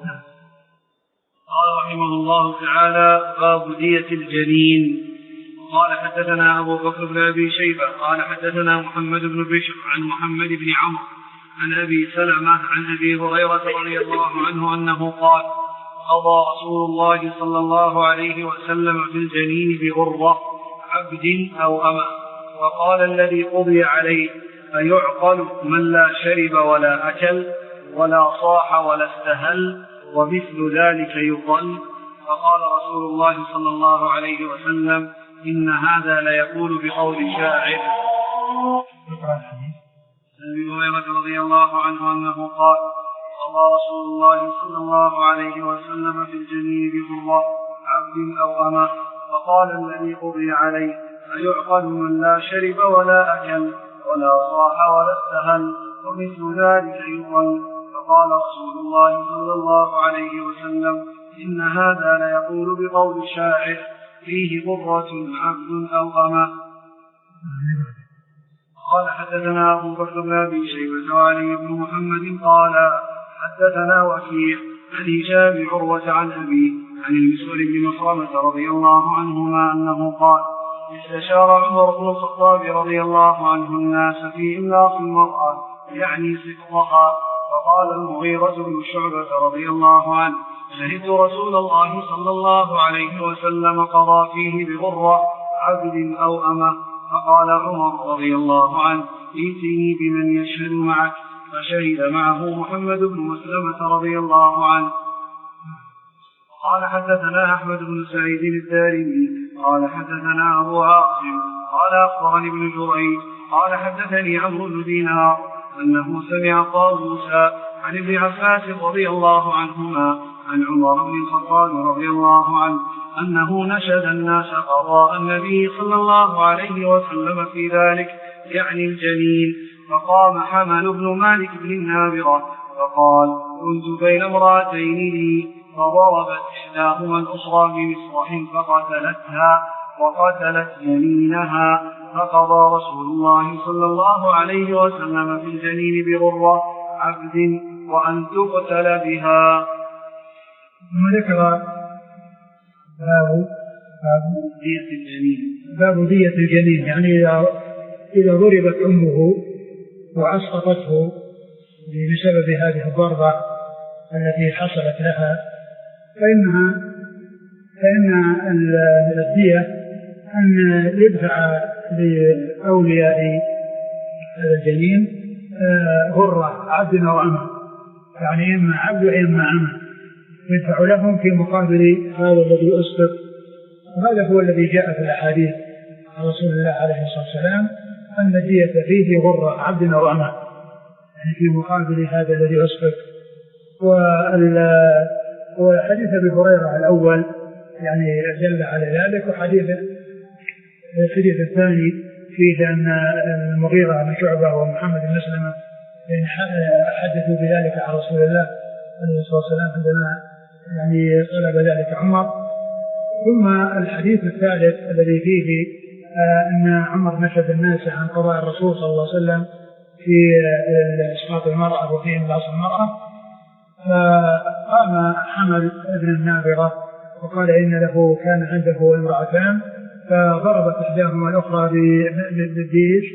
قال رحمه الله تعالى باب دية الجنين. قال حدثنا أبو بكر بن أبي شيبة قال حدثنا محمد بن بشر عن محمد بن عمرو عن أبي سلمة عن أبي هريرة رضي الله عنه أنه قال قضى رسول الله صلى الله عليه وسلم في الجنين بغرة عبد أو أمة، فقال الذي قضي عليه أيعقل من لا شرب ولا أكل ولا صاح ولا استهل ومثل ذلك يقل؟ فقال رسول الله صلى الله عليه وسلم إن هذا ليقول بقول شاعر. أبي هريرة رضي الله عنه أنه قال قضى رسول الله صلى الله عليه وسلم في الجنين بغرة عبد أو أمة، فقال الذي قضي عليه أيعقل من لا شرب ولا أكل ولا صاح ولا استهل ومثل ذلك يقل؟ فقال رسول الله صلى الله عليه وسلم إن هذا ليقول بقول شاعر فيه غرة عبد أو أمة. قال حدثنا أبو بكر بن أبي شيبة وعلي بن محمد قال حدثنا وكيع عن هشام عروة عن أبيه عن المسور بن مخرمة رضي الله عنهما أنه قال استشار عمر بن الخطاب رضي الله عنه الناس في إملاق المرأة يعني سقطها، فقال المغيرة بن شعبة رضي الله عنه شهدت رسول الله صلى الله عليه وسلم قضى فيه بغرة عبد أو أمة، فقال عمر رضي الله عنه ائتني بمن يشهد معك، فشهد معه محمد بن مسلمة رضي الله عنه. قال حدثنا أحمد بن سعيد الدارمي قال حدثنا أبو عاصم قال أخبرني ابن جريج قال حدثني عمرو بن دينار أنه سمع طاووسا عن ابن عباس رضي الله عنهما عن عمر بن الخطاب رضي الله عنه أنه نشد الناس قضاء النبي صلى الله عليه وسلم في ذلك يعني الجنين، فقام حمل بن مالك بن النابرة فقال كنت بين امرأتين لي فضربت إحداهما الأخرى بمصرح فقتلتها وقتلت جنينها، فقضى رسول الله صلى الله عليه وسلم في الجنين بغرة عبد وأن تقتل بها. ثم ذكر باب دية الجنين باب دية الجنين، يعني إذا إذا ضربت أمه وأسقطته بسبب هذه الضربة التي حصلت لها فإنها فإن الدية أن يدفع لأولياء هذا الجنين غرة عبد أو أمة، يعني إما عبد وإما أمة، يدفع لهم في مقابل هذا الذي أسقط. وهذا هو الذي جاء في الأحاديث عن رسول الله عليه الصلاة والسلام أن الدية فيه غرة عبد أو أمة، يعني في مقابل هذا الذي أسقط. وحديث أبي هريرة الأول يعني دل على ذلك، وحديث الحديث الثاني فيه أن المغيرة بن شعبة ومحمد بن مسلمة حدثوا بذلك عن رسول الله عليه الصلاة والسلام عندما يعني طلب ذلك عمر. ثم الحديث الثالث الذي فيه أن عمر نشد الناس عن قضاء الرسول صلى الله عليه وسلم في إسقاط المرأة وفي إنقاص المرأة، فقام حمل ابن النابغة وقال إن له كان عنده امرأتان، فضربت إحداهما الأخرى بالديش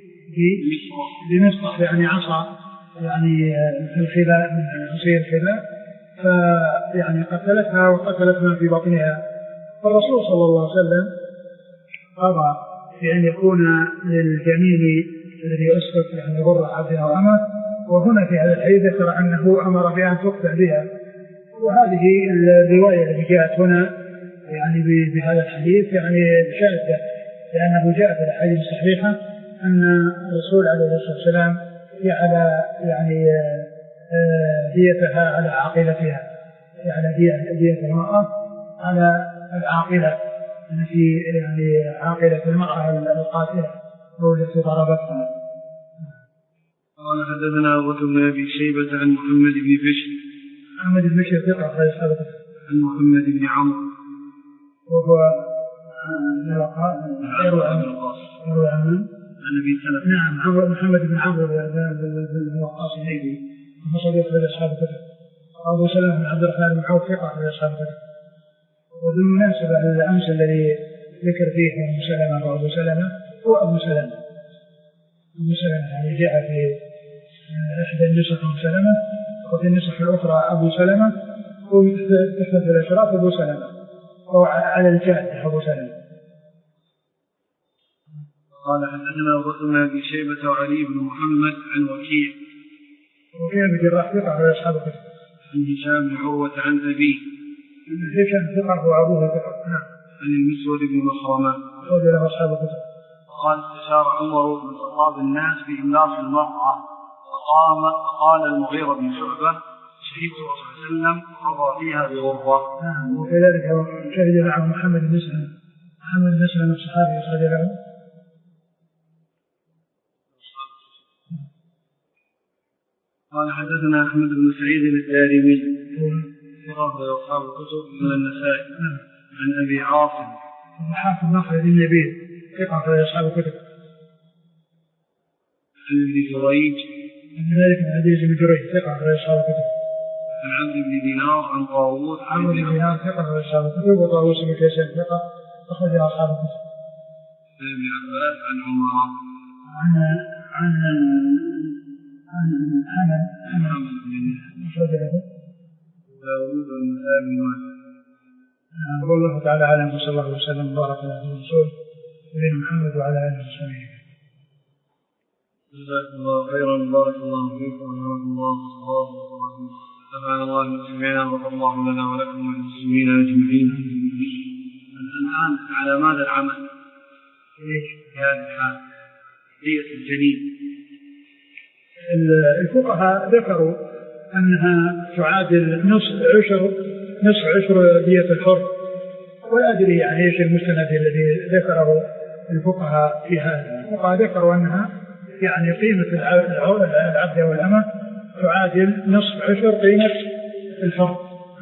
بمسطح يعني عصا يعني في الخلاء من عصي الخلاء، فيعني قتلتها وقتلت ما في بطنها. فالرسول صلى الله عليه وسلم قضى بأن يكون للجنين الذي أسقط يعني غرة عبد أو أمة. وهنا في هذا الحديث ذكر أنه أمر بأن تقتل بها، وهذه الرواية التي جاءت هنا يعني بهذا الحديث يعني شاذة، لأنه جاء في الحديث الصحيحة أن الرسول عليه الصلاة والسلام جعل يعني ديتها على عاقلتها، جعل دية المرأة على العاقلة التي يعني عاقلة المرأة القاتلة أو التي ضربتها. قال حدثنا أبو بكر بن أبي شيبة عن محمد بن بشر محمد بن بشر ثقة أخرج أصحاب الكتب. عن محمد بن عمرو وهو يروي عن يروي عن النبي صلى الله عليه وسلم. نعم عمرو محمد بن عمرو بن وقاص النبي وصل أخرج أصحاب الكتب. أبو سلمة بن عبد الرحمن بن عوف ثقة أخرج أصحاب الكتب. وبالمناسبة الأمس الذي ذكر فيه أبو سلمة وأبو سلمة هو أبو سلمة أبو سلمة يعني جاء في إحدى النسخ أبو سلمة، وفي النسخ الأخرى أبو سلمة، وتحدث الأشراف أبو سلمة، هو على الجادة أبو سلمة. قال حدثنا أبو بكر بن أبي شيبة وعلي بن محمد عن وكيع وكيع بن جراح ثقة على أصحاب الكتب. عن هشام بن عروة عن أبيه هشام ثقة وأبوه ثقة. نعم. عن المسود بن مخرمة أخرج له أصحاب الكتب. قال استشار عمر بن الخطاب الناس في إملاص المرأة، فقام فقال المغيرة بن شعبة شهدت رسول الله صلى الله عليه وسلم قضى فيها بغرة. نعم. وكذلك شهد معه محمد بن مسلم محمد بن مسلم الصحابي أخرج له. قال حدثنا أحمد بن سعيد الدارمي ثقة أصحاب الكتب من النسائي عن أبي عاصم حافظ مخرج النبيل ثقة في أصحاب الكتب. عن ابن جريج عن ذلك بن عبد بن جريج ثقة في أصحاب الكتب. عن عبد بن دينار عن طاووس عن عبد بن دينار ثقة في أصحاب الكتب. وطاووس بن كيسان ثقة أخرج أصحاب الكتب. عن ابن عباس عن عمر عن عن عن حمد حمد أخرج له داوود والنسائي بن ماجه. والله تعالى أعلم، وصلى الله وسلم وبارك على رسول نبينا محمد وعلى آله وصحبه. جزاكم الله خيرا، بارك الله فيكم ورحمة الله وبركاته. سبحان الله المسلمين وغفر الله لنا ولكم وللمسلمين أجمعين. الآن على ماذا العمل؟ في هذه الحال دية الجنين. الفقهاء ذكروا أنها تعادل نصف عشر نصف عشر دية الحر، ولا أدري يعني إيش المستند الذي ذكره الفقهاء في هذا. الفقهاء ذكروا أنها يعني قيمة العبد والأمة تعادل نصف عشر قيمة الحر.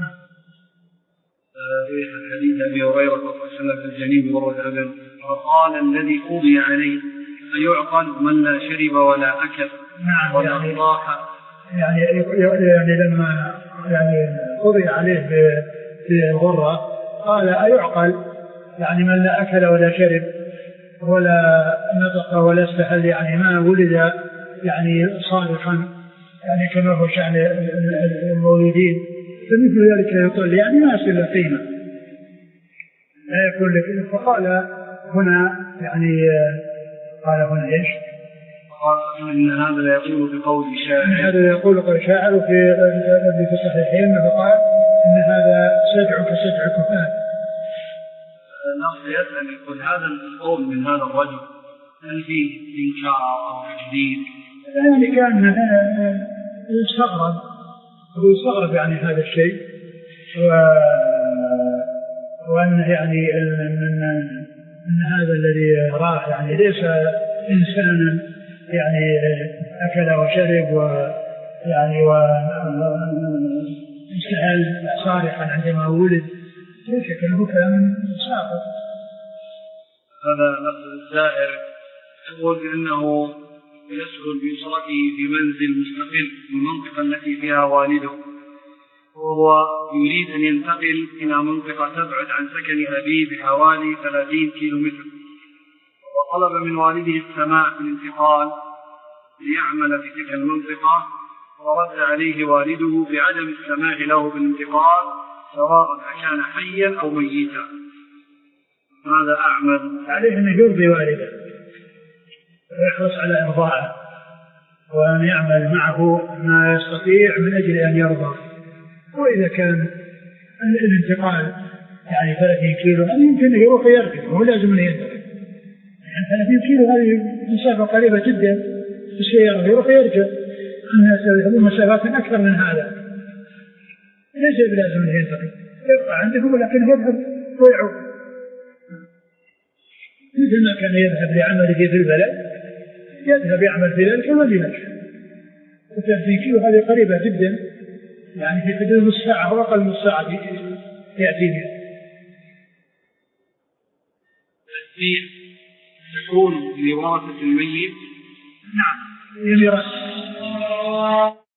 في حديث أبي هريرة صلى الله عليه وسلم في الجنين بغرة أبل فقال الذي قضي عليه فيعقل من لا شرب ولا أكل نعم ولا يعني راح. يعني يعني لما يعني قضي عليه بالغرة قال أيعقل يعني من لا أكل ولا شرب ولا نطق ولا استحل، يعني ما ولد يعني صالحا يعني كما هو شأن المولودين، فمثل ذلك يقول يعني ما يصل القيمة لا يكون لك. فقال هنا يعني قال هنا إيش؟ قال إن هذا لا يقول بقول شاعر، هذا يقول قول شاعر. وفي في الصحيحين فقال إن هذا سجع كسجع كفار. النص يسأل يقول هذا القول من هذا الرجل هل فيه إنكار أو تجديد؟ يعني كان يستغرب ويستغرب يعني هذا الشيء، و... وأن يعني أن أن هذا الذي راه يعني ليس إنسانا يعني أكل وشرب ويعني واستهل صالحا عندما ولد، ليس كله كلام ساقط. هذا الزائر يقول إنه يسكن بأسرته في منزل مستقل في المنطقة التي فيها والده، وهو يريد أن ينتقل إلى منطقة تبعد عن سكن أبيه بحوالي ثلاثين كيلو متر، وطلب من والده السماح بالانتقال ليعمل في تلك المنطقة، ورد عليه والده بعدم السماح له بالانتقال سواء كان حيا أو ميتا. ماذا أعمل؟ عليه أن يرضي والده ويحرص على إرضائه، وأن يعمل معه ما يستطيع من أجل أن يرضى. وإذا كان الانتقال يعني ثلاثين كيلو يعني يمكن يروح ويرجع، هو لازم أن ينتقل. يعني ثلاثين كيلو هذه مسافة قريبة جدا بالسيارة، يروح ويرجع. الناس يذهبون مسافات أكثر من هذا، ليس بلازم أن ينتقل، يبقى عنده ولكن يذهب ويعود. مثل ما كان يذهب لعمله في البلد يذهب يعمل في ذلك المدينة. ثلاثين كيلو هذه قريبة جدا، يعني في حدود نص ساعة أو أقل من ساعة يأتي بها. التسبيح تكون لورثة الميت؟ نعم، لميراث.